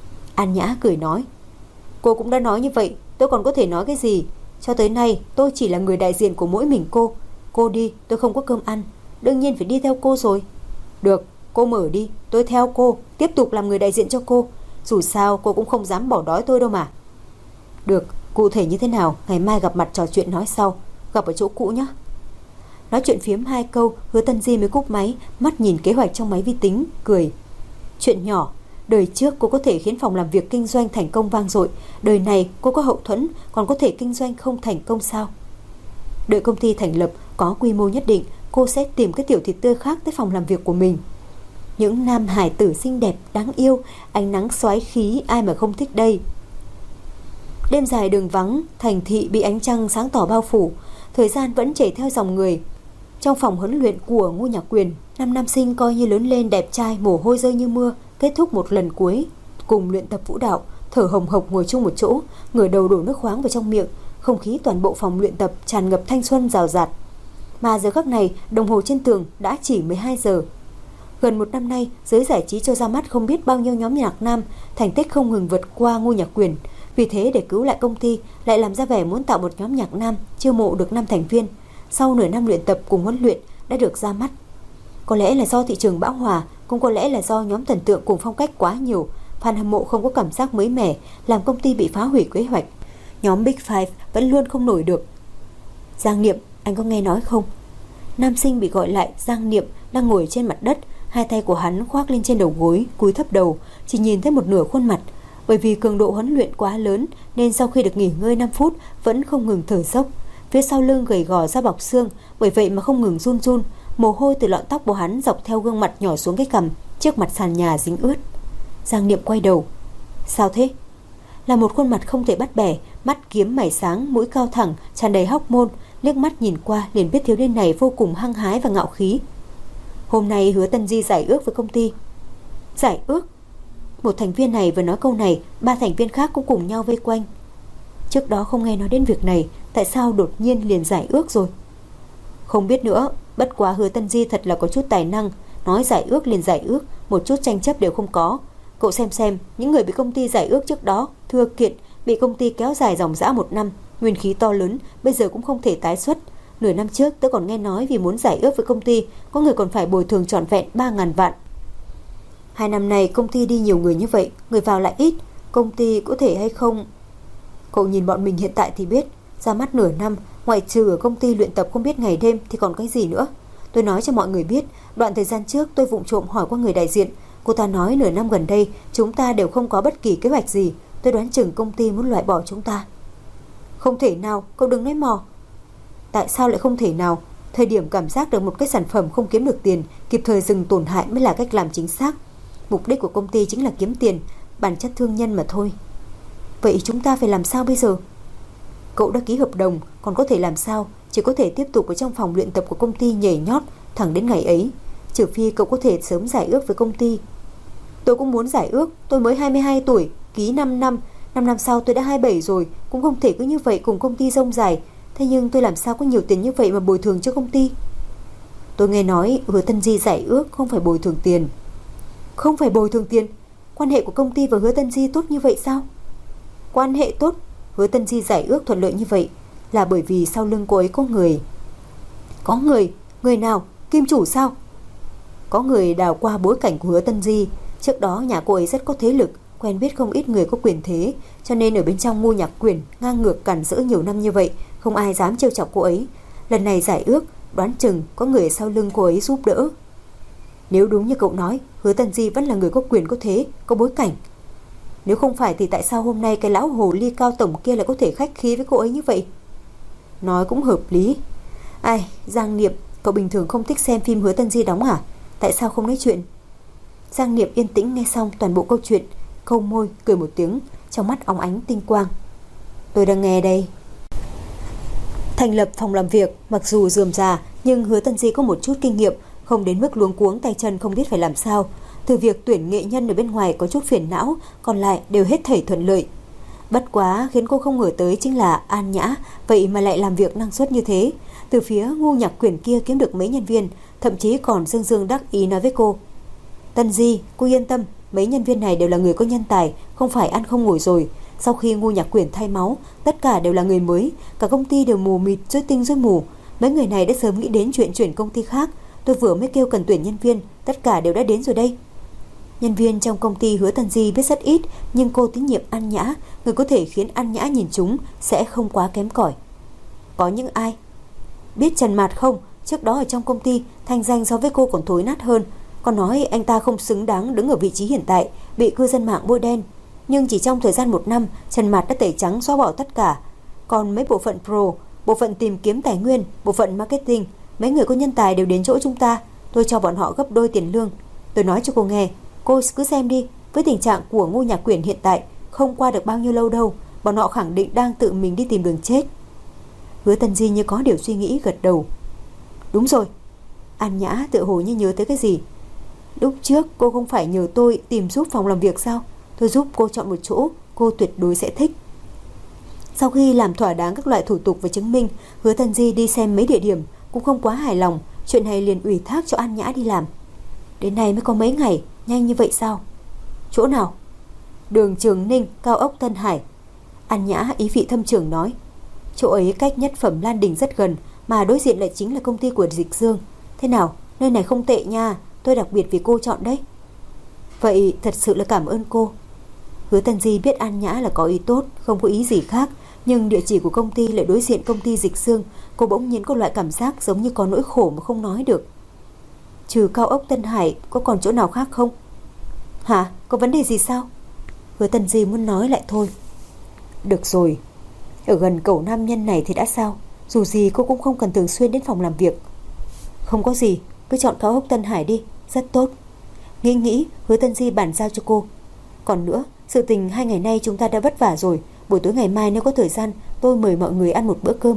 Speaker 2: An Nhã cười nói, cô cũng đã nói như vậy, tôi còn có thể nói cái gì? Cho tới nay tôi chỉ là người đại diện của mỗi mình cô. Cô đi, tôi không có cơm ăn, đương nhiên phải đi theo cô rồi. Được, cô mở đi, tôi theo cô, tiếp tục làm người đại diện cho cô. Dù sao cô cũng không dám bỏ đói tôi đâu mà. Được, cụ thể như thế nào ngày mai gặp mặt trò chuyện nói sau, gặp ở chỗ cũ nhé. Nói chuyện phiếm 2 câu, Hứa Tân Di mới cúp máy, mắt nhìn kế hoạch trong máy vi tính, cười. Chuyện nhỏ, đời trước cô có thể khiến phòng làm việc kinh doanh thành công vang dội, đời này cô có hậu thuẫn, còn có thể kinh doanh không thành công sao? Đợi công ty thành lập có quy mô nhất định, cô sẽ tìm cái tiểu thịt tươi khác tới phòng làm việc của mình. Những nam hải tử xinh đẹp, đáng yêu, ánh nắng xoáy khí, ai mà không thích đây. Đêm dài đường vắng, thành thị bị ánh trăng sáng tỏ bao phủ, thời gian vẫn chảy theo dòng người. Trong phòng huấn luyện của Ngu Nhạc Quyền, năm nam sinh coi như lớn lên đẹp trai, mồ hôi rơi như mưa, kết thúc một lần cuối cùng luyện tập vũ đạo, thở hồng hộc ngồi chung một chỗ, ngửa đầu đổ nước khoáng vào trong miệng, không khí toàn bộ phòng luyện tập tràn ngập thanh xuân rào rạt. Mà giờ khắc này, đồng hồ trên tường đã chỉ 12 giờ. Gần một năm nay, giới giải trí cho ra mắt không biết bao nhiêu nhóm nhạc nam, thành tích không ngừng vượt qua Ngu Nhạc Quyền. Vì thế để cứu lại công ty, lại làm ra vẻ muốn tạo một nhóm nhạc nam, chiêu mộ được 5 thành viên. Sau nửa năm luyện tập cùng huấn luyện đã được ra mắt. Có lẽ là do thị trường bão hòa, cũng có lẽ là do nhóm thần tượng cùng phong cách quá nhiều, fan hâm mộ không có cảm giác mới mẻ, làm công ty bị phá hủy kế hoạch. Nhóm Big Five vẫn luôn không nổi được. Giang Niệm, anh có nghe nói không? Nam sinh bị gọi lại, Giang Niệm đang ngồi trên mặt đất, hai tay của hắn khoác lên trên đầu gối, cúi thấp đầu, chỉ nhìn thấy một nửa khuôn mặt. Bởi vì cường độ huấn luyện quá lớn nên sau khi được nghỉ ngơi 5 phút vẫn không ngừng thở dốc. Phía sau lưng gầy gò ra bọc xương, bởi vậy mà không ngừng run run. Mồ hôi từ lọn tóc của hắn dọc theo gương mặt nhỏ xuống cái cằm, trước mặt sàn nhà dính ướt. Giang Niệm quay đầu. Sao thế? Là một khuôn mặt không thể bắt bẻ, mắt kiếm mày sáng, mũi cao thẳng, tràn đầy hóc môn. Liếc mắt nhìn qua liền biết thiếu niên này vô cùng hăng hái và ngạo khí. Hôm nay Hứa Tân Di giải ước với công ty. Giải ước? Một thành viên này vừa nói câu này, 3 thành viên khác cũng cùng nhau vây quanh. Trước đó không nghe nói đến việc này, tại sao đột nhiên liền giải ước rồi? Không biết nữa, bất quá Hứa Tân Di thật là có chút tài năng, nói giải ước liền giải ước, một chút tranh chấp đều không có. Cậu xem, những người bị công ty giải ước trước đó, thưa kiện, bị công ty kéo dài dòng dã 1 năm, nguyên khí to lớn, bây giờ cũng không thể tái xuất. Nửa năm trước tớ còn nghe nói vì muốn giải ước với công ty, có người còn phải bồi thường trọn vẹn 3.000 vạn. 2 năm này công ty đi nhiều người như vậy, người vào lại ít, công ty có thể hay không? Cậu nhìn bọn mình hiện tại thì biết, ra mắt nửa năm, ngoại trừ ở công ty luyện tập không biết ngày đêm thì còn cái gì nữa. Tôi nói cho mọi người biết, đoạn thời gian trước tôi vụng trộm hỏi qua người đại diện, cô ta nói nửa năm gần đây chúng ta đều không có bất kỳ kế hoạch gì, tôi đoán chừng công ty muốn loại bỏ chúng ta. Không thể nào, cậu đừng nói mò. Tại sao lại không thể nào? Thời điểm cảm giác được một cái sản phẩm không kiếm được tiền, kịp thời dừng tổn hại mới là cách làm chính xác. Mục đích của công ty chính là kiếm tiền, bản chất thương nhân mà thôi. Vậy chúng ta phải làm sao bây giờ? Cậu đã ký hợp đồng, còn có thể làm sao? chỉ có thể tiếp tục ở trong phòng luyện tập của công ty nhảy nhót thẳng đến ngày ấy, trừ phi cậu có thể sớm giải ước với công ty. Tôi cũng muốn giải ước, tôi mới 22 tuổi, ký 5 năm, 5 năm sau tôi đã 27 rồi, cũng không thể cứ như vậy cùng công ty rông dài. Thế nhưng tôi làm sao có nhiều tiền như vậy mà bồi thường cho công ty? Tôi nghe nói Hứa Tân Di giải ước không phải bồi thường tiền. Không phải bồi thường tiền? Quan hệ của công ty và Hứa Tân Di tốt như vậy sao? Quan hệ tốt? Hứa Tân Di giải ước thuận lợi như vậy là bởi vì sau lưng cô ấy có người. Có người? Người nào? Kim chủ sao? Có người đào qua bối cảnh của Hứa Tân Di. Trước đó nhà cô ấy rất có thế lực, quen biết không ít người có quyền thế, cho nên ở bên trong Ngô Nhạc Quyền ngang ngược cản rỡ nhiều năm như vậy, không ai dám trêu chọc cô ấy. Lần này giải ước, đoán chừng có người sau lưng cô ấy giúp đỡ. Nếu đúng như cậu nói, Hứa Tân Di vẫn là người có quyền có thế, có bối cảnh. Nếu không phải thì tại sao hôm nay cái lão hồ ly cao tổng kia lại có thể khách khí với cô ấy như vậy? Nói cũng hợp lý. Ai, Giang Niệm, cậu bình thường không thích xem phim Hứa Tân Di đóng hả? Tại sao không nói chuyện? Giang Niệm yên tĩnh nghe xong toàn bộ câu chuyện, câu môi cười một tiếng, trong mắt óng ánh tinh quang. Tôi đang nghe đây. Thành lập phòng làm việc mặc dù rườm rà, nhưng Hứa Tân Di có một chút kinh nghiệm, không đến mức luống cuống tay chân không biết phải làm sao. Từ việc tuyển nghệ nhân ở bên ngoài có chút phiền não, còn lại đều hết thảy thuận lợi. Bất quá khiến cô không ngờ tới chính là An Nhã vậy mà lại làm việc năng suất như thế. Từ phía Ngô Nhạc Quyền kia kiếm được mấy nhân viên, thậm chí còn dương dương đắc ý nói với cô: Tân Di, cô yên tâm, mấy nhân viên này đều là người có nhân tài, không phải ăn không ngồi rồi. Sau khi Ngô Nhạc Quyền thay máu, tất cả đều là người mới, cả công ty đều mù mịt rối tinh rối mù. Mấy người này đã sớm nghĩ đến chuyện chuyển công ty khác. Tôi vừa mới kêu cần tuyển nhân viên, tất cả đều đã đến rồi đây. Nhân viên trong công ty Hứa Tân Di biết rất ít, nhưng cô tín nhiệm An Nhã, người có thể khiến An Nhã nhìn chúng sẽ không quá kém cỏi. Có những ai? Biết Trần Mạt không? Trước đó ở trong công ty, thanh danh so với cô còn thối nát hơn. Còn nói anh ta không xứng đáng đứng ở vị trí hiện tại, bị cư dân mạng bôi đen. Nhưng chỉ trong thời gian 1 năm, Trần Mạt đã tẩy trắng xóa bỏ tất cả. Còn mấy bộ phận pro, bộ phận tìm kiếm tài nguyên, bộ phận marketing, mấy người có nhân tài đều đến chỗ chúng ta. Tôi cho bọn họ gấp đôi tiền lương. Tôi nói cho cô nghe, cô cứ xem đi, với tình trạng của Ngô Nhạc Quyền hiện tại, không qua được bao nhiêu lâu đâu, bọn họ khẳng định đang tự mình đi tìm đường chết. Hứa Tân Di như có điều suy nghĩ gật đầu. Đúng rồi. An Nhã tự hồ như nhớ tới cái gì. Lúc trước cô không phải nhờ tôi tìm giúp phòng làm việc sao? Tôi giúp cô chọn một chỗ, cô tuyệt đối sẽ thích. Sau khi làm thỏa đáng các loại thủ tục và chứng minh, Hứa Tân Di đi xem mấy địa điểm, cũng không quá hài lòng. Chuyện này liền ủy thác cho An Nhã đi làm. Đến nay mới có mấy ngày, nhanh như vậy sao? Chỗ nào? Đường Trường Ninh, cao ốc Tân Hải. An Nhã ý vị thâm trường nói. Chỗ ấy cách Nhất Phẩm Lan Đình rất gần, mà đối diện lại chính là công ty của Dịch Dương. Thế nào, nơi này không tệ nha, tôi đặc biệt vì cô chọn đấy. Vậy thật sự là cảm ơn cô. Hứa Tân Di biết An Nhã là có ý tốt, không có ý gì khác, nhưng địa chỉ của công ty lại đối diện công ty Dịch Dương. Cô bỗng nhiên có loại cảm giác giống như có nỗi khổ mà không nói được. Trừ cao ốc Tân Hải, có còn chỗ nào khác không? Hả? Có vấn đề gì sao? Hứa Tân Di muốn nói lại thôi. Được rồi, ở gần cẩu nam nhân này thì đã sao? Dù gì cô cũng không cần thường xuyên đến phòng làm việc. Không có gì, cứ chọn cao ốc Tân Hải đi, rất tốt. Nghĩ Hứa Tân Di bàn giao cho cô. Còn nữa, sự tình 2 ngày nay chúng ta đã vất vả rồi, buổi tối ngày mai nếu có thời gian, tôi mời mọi người ăn một bữa cơm.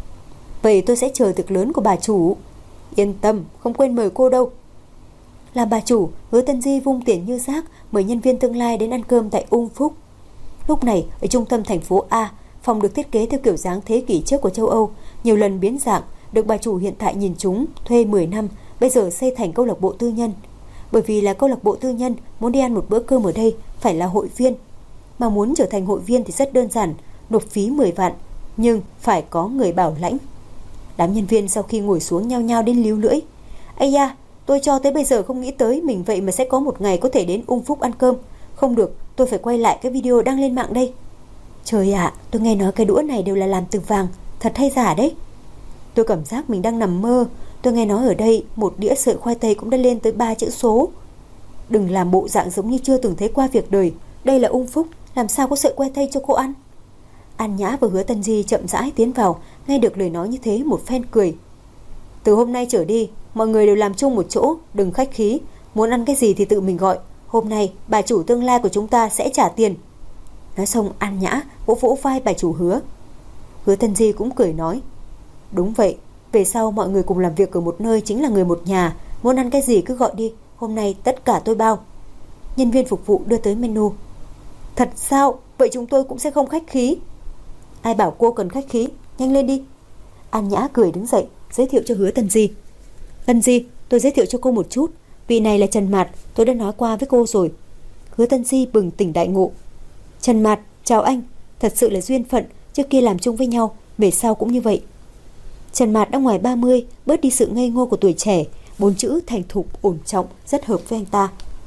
Speaker 2: Vậy tôi sẽ chờ tiệc lớn của bà chủ. Yên tâm, không quên mời cô đâu. Làm bà chủ, Hứa Tân Di vung tiền như rác, mời nhân viên tương lai đến ăn cơm tại Ung Phúc. Lúc này, ở trung tâm thành phố A, phòng được thiết kế theo kiểu dáng thế kỷ trước của châu Âu, nhiều lần biến dạng, được bà chủ hiện tại nhìn chúng, thuê 10 năm, bây giờ xây thành câu lạc bộ tư nhân. Bởi vì là câu lạc bộ tư nhân, muốn đi ăn một bữa cơm ở đây phải là hội viên. Mà muốn trở thành hội viên thì rất đơn giản, nộp phí 10 vạn, nhưng phải có người bảo lãnh. Đám nhân viên sau khi ngồi xuống nhao nhao đến líu lưỡi. Ây da, tôi cho tới bây giờ không nghĩ tới mình vậy mà sẽ có một ngày có thể đến Ung Phúc ăn cơm. Không được, tôi phải quay lại cái video đăng lên mạng đây. Trời ạ, tôi nghe nói cái đũa này đều là làm từ vàng, thật hay giả đấy? Tôi cảm giác mình đang nằm mơ. Tôi nghe nói ở đây một đĩa sợi khoai tây cũng đã lên tới 3 chữ số. Đừng làm bộ dạng giống như chưa từng thấy qua việc đời. Đây là Ung Phúc, làm sao có sợi khoai tây cho cô ăn? An Nhã và Hứa Tân Di chậm rãi tiến vào, nghe được lời nói như thế một phen cười. Từ hôm nay trở đi, mọi người đều làm chung một chỗ, đừng khách khí, muốn ăn cái gì thì tự mình gọi. Hôm nay bà chủ tương lai của chúng ta sẽ trả tiền. Nói xong An Nhã vỗ vỗ vai bà chủ Hứa. Hứa Tân Di cũng cười nói, Đúng vậy, về sau mọi người cùng làm việc ở một nơi chính là người một nhà, muốn ăn cái gì cứ gọi đi, hôm nay tất cả tôi bao. Nhân viên phục vụ đưa tới menu. Thật sao? Vậy chúng tôi cũng sẽ không khách khí. Ai bảo cô cần khách khí, nhanh lên đi. An Nhã cười đứng dậy, giới thiệu cho Hứa Tân Di. Tân Di, tôi giới thiệu cho cô một chút, vị này là Trần Mạt, tôi đã nói qua với cô rồi. Hứa Tân Di bừng tỉnh đại ngộ. Trần Mạt, chào anh, thật sự là duyên phận, trước kia làm chung với nhau, về sau cũng như vậy. Trần Mạt đã ngoài 30, bớt đi sự ngây ngô của tuổi trẻ, 4 chữ thành thục, ổn trọng, rất hợp với anh ta.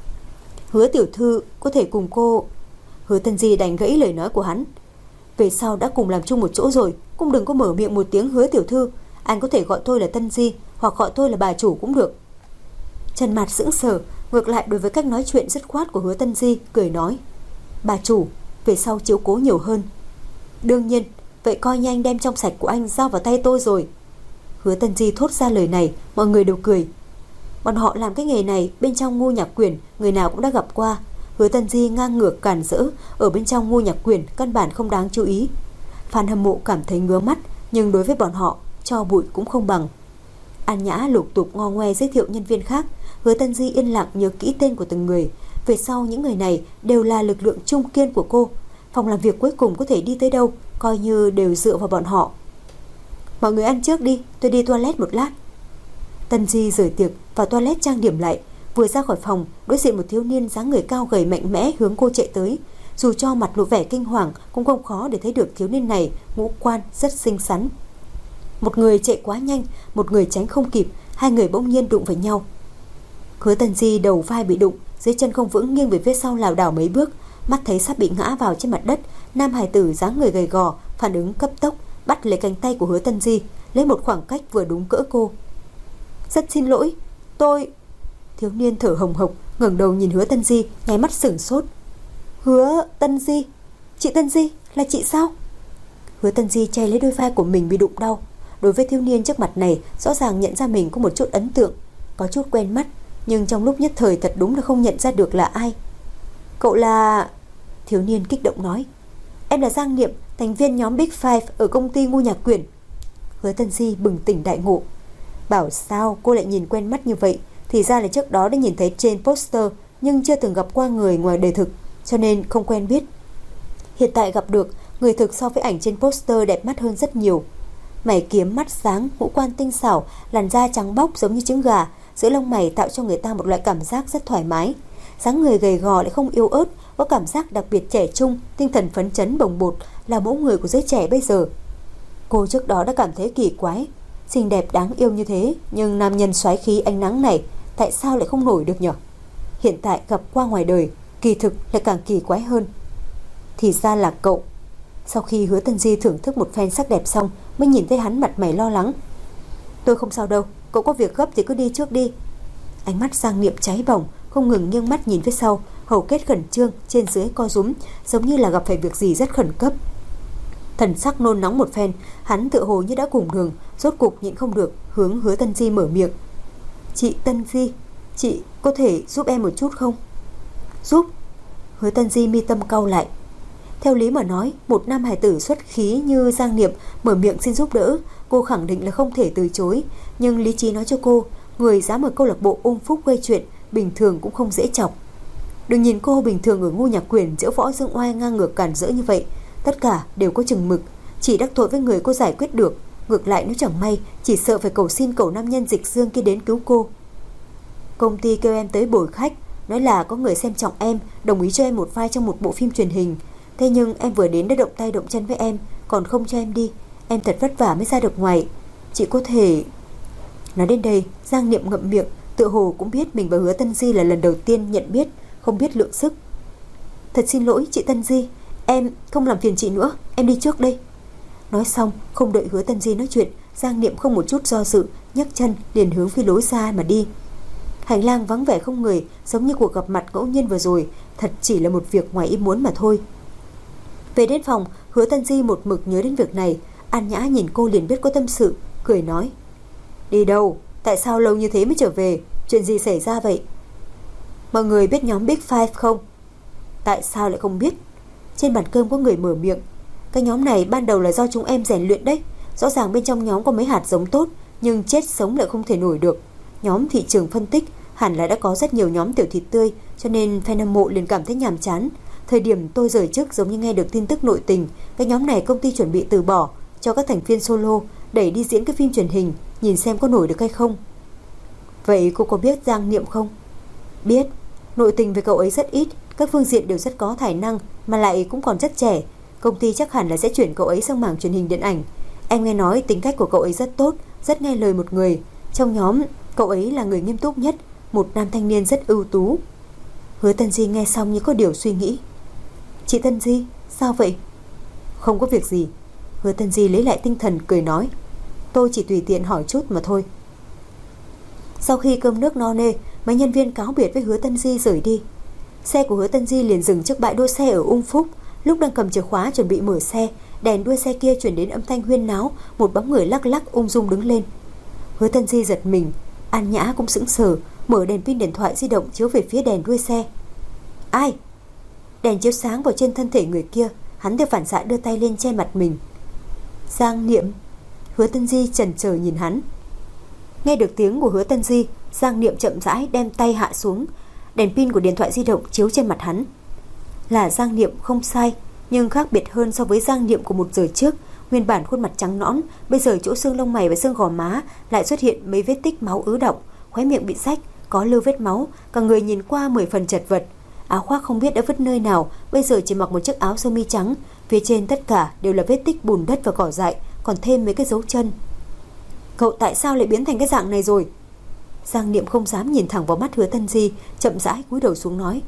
Speaker 2: Hứa tiểu thư, có thể cùng cô... Hứa Tân Di đành gãy lời nói của hắn. Về sau đã cùng làm chung một chỗ rồi, cũng đừng có mở miệng một tiếng Hứa tiểu thư, anh có thể gọi tôi là Tân Di, hoặc gọi tôi là bà chủ cũng được. Trần Mạt sững sờ, ngược lại đối với cách nói chuyện dứt khoát của Hứa Tân Di, cười nói. Bà chủ, về sau chiếu cố nhiều hơn. Đương nhiên, vậy coi như anh đem trong sạch của anh giao vào tay tôi rồi. Hứa Tân Di thốt ra lời này, mọi người đều cười. Bọn họ làm cái nghề này bên trong Ngô Nhạc Quyển, người nào cũng đã gặp qua. Hứa Tân Di ngang ngược cản rỡ, ở bên trong Ngô Nhạc Quyển căn bản không đáng chú ý. Fan hâm mộ cảm thấy ngứa mắt, nhưng đối với bọn họ, cho bụi cũng không bằng. An Nhã lục tục ngo ngoe giới thiệu nhân viên khác. Hứa Tân Di yên lặng nhớ kỹ tên của từng người. Về sau những người này đều là lực lượng trung kiên của cô. Phòng làm việc cuối cùng có thể đi tới đâu, coi như đều dựa vào bọn họ. Mọi người ăn trước đi, tôi đi toilet một lát. Tân Di rời tiệc vào toilet trang điểm lại. Vừa ra khỏi phòng, đối diện một thiếu niên dáng người cao gầy mạnh mẽ hướng cô chạy tới. Dù cho mặt lộ vẻ kinh hoàng, cũng không khó để thấy được thiếu niên này ngũ quan rất xinh xắn. Một người chạy quá nhanh, một người tránh không kịp, hai người bỗng nhiên đụng vào nhau. Hứa Tân Di đầu vai bị đụng, dưới chân không vững nghiêng về phía sau lảo đảo mấy bước, mắt thấy sắp bị ngã vào trên mặt đất. Nam hài tử dáng người gầy gò phản ứng cấp tốc, bắt lấy cánh tay của Hứa Tân Di, lấy một khoảng cách vừa đúng cỡ cô. Rất xin lỗi, tôi... Thiếu niên thở hồng hộc, ngẩng đầu nhìn Hứa Tân Di, nháy mắt sửng sốt. Hứa Tân Di, chị Tân Di, là chị sao? Hứa Tân Di che lấy đôi vai của mình bị đụng đau. Đối với thiếu niên trước mặt này, rõ ràng nhận ra mình có một chút ấn tượng, có chút quen mắt, nhưng trong lúc nhất thời thật đúng là không nhận ra được là ai. Cậu là... Thiếu niên kích động nói. Em là Giang Niệm, thành viên nhóm Big Five ở công ty Ngô Nhạc Quyển. Hứa Tân Di bừng tỉnh đại ngộ. Bảo sao cô lại nhìn quen mắt như vậy, thì ra là trước đó đã nhìn thấy trên poster, nhưng chưa từng gặp qua người ngoài đời thực, cho nên không quen biết. Hiện tại gặp được, người thực so với ảnh trên poster đẹp mắt hơn rất nhiều. Mày kiếm mắt sáng, ngũ quan tinh xảo, làn da trắng bóc giống như trứng gà, giữa lông mày tạo cho người ta một loại cảm giác rất thoải mái. Dáng người gầy gò lại không yếu ớt, có cảm giác đặc biệt trẻ trung, tinh thần phấn chấn bồng bột, là mẫu người của giới trẻ bây giờ. Cô trước đó đã cảm thấy kỳ quái, xinh đẹp đáng yêu như thế, nhưng nam nhân soái khí ánh nắng này tại sao lại không nổi được nhỉ? Hiện tại gặp qua ngoài đời, kỳ thực lại càng kỳ quái hơn. Thì ra là cậu. Sau khi Hứa Tân Di thưởng thức một phen sắc đẹp xong, mới nhìn thấy hắn mặt mày lo lắng. Tôi không sao đâu, cậu có việc gấp thì cứ đi trước đi. Ánh mắt Giang Niệm cháy bỏng, không ngừng nghiêng mắt nhìn phía sau, hầu kết khẩn trương, trên dưới co rúm, giống như là gặp phải việc gì rất khẩn cấp. Thần sắc nôn nóng một phen, hắn tựa hồ như đã cùng đường, rốt cục nhịn không được, hướng Hứa Tân Di mở miệng. Chị Tân Di, chị có thể giúp em một chút không? Giúp? Hứa Tân Di mi tâm cau lại. Theo lý mà nói, một nam hài tử xuất khí như Giang Niệm mở miệng xin giúp đỡ, cô khẳng định là không thể từ chối. Nhưng lý trí nói cho cô, người dám ở câu lạc bộ ôm phúc gây chuyện, bình thường cũng không dễ chọc. Đừng nhìn cô bình thường ở Ngô Nhạc Quyển diễu võ dương oai ngang ngược cản rỡ như vậy, tất cả đều có chừng mực. Chỉ đắc tội với người cô giải quyết được, ngược lại nếu chẳng may, chỉ sợ phải cầu xin cậu nam nhân Dịch Dương kia đến cứu cô. Công ty kêu em tới bồi khách, nói là có người xem trọng em, đồng ý cho em một vai trong một bộ phim truyền hình. Thế nhưng em vừa đến đã động tay động chân với em, còn không cho em đi. Em thật vất vả mới ra được ngoài. Chị có thể... Nói đến đây, Giang Niệm ngậm miệng, tựa hồ cũng biết mình và Hứa Tân Di là lần đầu tiên nhận biết, không biết lượng sức. Thật xin lỗi chị Tân Di, em không làm phiền chị nữa, em đi trước đây. Nói xong, không đợi Hứa Tân Di nói chuyện, Giang Niệm không một chút do dự, nhấc chân liền hướng phía lối ra mà đi. Hành lang vắng vẻ không người, giống như cuộc gặp mặt ngẫu nhiên vừa rồi, thật chỉ là một việc ngoài ý muốn mà thôi. Về đến phòng, Hứa Tân Di một mực nhớ đến việc này. An Nhã nhìn cô liền biết có tâm sự, cười nói. Đi đâu? Tại sao lâu như thế mới trở về? Chuyện gì xảy ra vậy? Mọi người biết nhóm Big Five không? Tại sao lại không biết? Trên bàn cơm có người mở miệng. Cái nhóm này ban đầu là do chúng em rèn luyện đấy. Rõ ràng bên trong nhóm có mấy hạt giống tốt, nhưng chết sống lại không thể nổi được. Nhóm thị trường phân tích hẳn là đã có rất nhiều nhóm tiểu thịt tươi, cho nên fan hâm mộ liền cảm thấy nhàm chán. Thời điểm tôi rời chức giống như nghe được tin tức nội tình, cái nhóm này công ty chuẩn bị từ bỏ, cho các thành viên solo đẩy đi diễn cái phim truyền hình, nhìn xem có nổi được hay không. Vậy cô có biết Giang Niệm không? Biết, nội tình về cậu ấy rất ít, các phương diện đều rất có tài năng, mà lại cũng còn rất trẻ. Công ty chắc hẳn là sẽ chuyển cậu ấy sang mảng truyền hình điện ảnh. Em nghe nói tính cách của cậu ấy rất tốt, rất nghe lời một người. Trong nhóm, cậu ấy là người nghiêm túc nhất, một nam thanh niên rất ưu tú. Hứa Tân Di nghe xong như có điều suy nghĩ. Chị Tân Di, sao vậy? Không có việc gì. Hứa Tân Di lấy lại tinh thần cười nói, tôi chỉ tùy tiện hỏi chút mà thôi. Sau khi cơm nước no nê, mấy nhân viên cáo biệt với Hứa Tân Di rời đi. Xe của Hứa Tân Di liền dừng trước bãi đỗ xe ở Ung Phúc. Lúc đang cầm chìa khóa chuẩn bị mở xe, đèn đuôi xe kia chuyển đến âm thanh huyên náo, một bóng người lắc lắc ung dung đứng lên. Hứa Tân Di giật mình, An Nhã cũng sững sờ, mở đèn pin điện thoại di động chiếu về phía đèn đuôi xe. Ai? Đèn chiếu sáng vào trên thân thể người kia, hắn theo phản xạ đưa tay lên che mặt mình. Giang Niệm. Hứa Tân Di chần chờ nhìn hắn. Nghe được tiếng của Hứa Tân Di, Giang Niệm chậm rãi đem tay hạ xuống, đèn pin của điện thoại di động chiếu trên mặt hắn. Là Giang Niệm không sai, nhưng khác biệt hơn so với Giang Niệm của một giờ trước. Nguyên bản khuôn mặt trắng nõn, bây giờ chỗ xương lông mày và xương gò má lại xuất hiện mấy vết tích máu ứ đọng, khóe miệng bị rách, có lưu vết máu, cả người nhìn qua 10 phần chật vật. Áo khoác không biết đã vứt nơi nào, bây giờ chỉ mặc một chiếc áo sơ mi trắng, phía trên tất cả đều là vết tích bùn đất và cỏ dại, còn thêm mấy cái dấu chân. Cậu tại sao lại biến thành cái dạng này rồi? Giang Niệm không dám nhìn thẳng vào mắt Hứa Tân Di, chậm rãi cúi đầu xuống nói.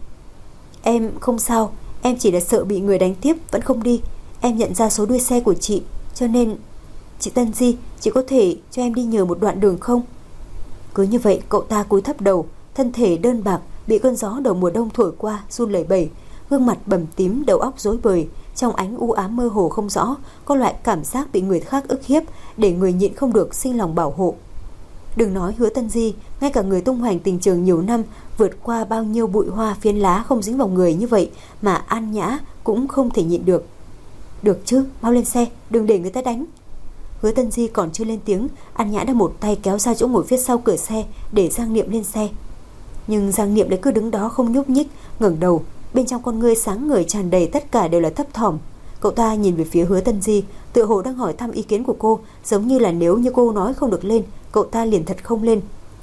Speaker 2: Em không sao, em chỉ là sợ bị người đánh tiếp, vẫn không đi. Em nhận ra số đuôi xe của chị, cho nên... Chị Tân Di, chị có thể cho em đi nhờ một đoạn đường không? Cứ như vậy cậu ta cúi thấp đầu, thân thể đơn bạc bị cơn gió đầu mùa đông thổi qua run lẩy bẩy, gương mặt bầm tím, đầu óc rối bời, trong ánh u ám mơ hồ không rõ, có loại cảm giác bị người khác ức hiếp, để người nhịn không được sinh lòng bảo hộ. Đừng nói Hứa Tân Di, ngay cả người tung hoành tình trường nhiều năm, vượt qua bao nhiêu bụi hoa phiến lá không dính vào người như vậy mà An Nhã cũng không thể nhịn được. Được chứ, mau lên xe, đừng để người ta đánh. Hứa Tân Di còn chưa lên tiếng, An Nhã đã một tay kéo ra chỗ ngồi phía sau cửa xe để Giang Niệm lên xe. Nhưng Giang Niệm lại cứ đứng đó không nhúc nhích, ngẩng đầu, bên trong con ngươi sáng ngời tràn đầy tất cả đều là thấp thỏm. Cậu ta nhìn về phía Hứa Tân Di, tựa hồ đang hỏi thăm ý kiến của cô, giống như là nếu như cô nói không được lên, cậu ta liền thật không lên.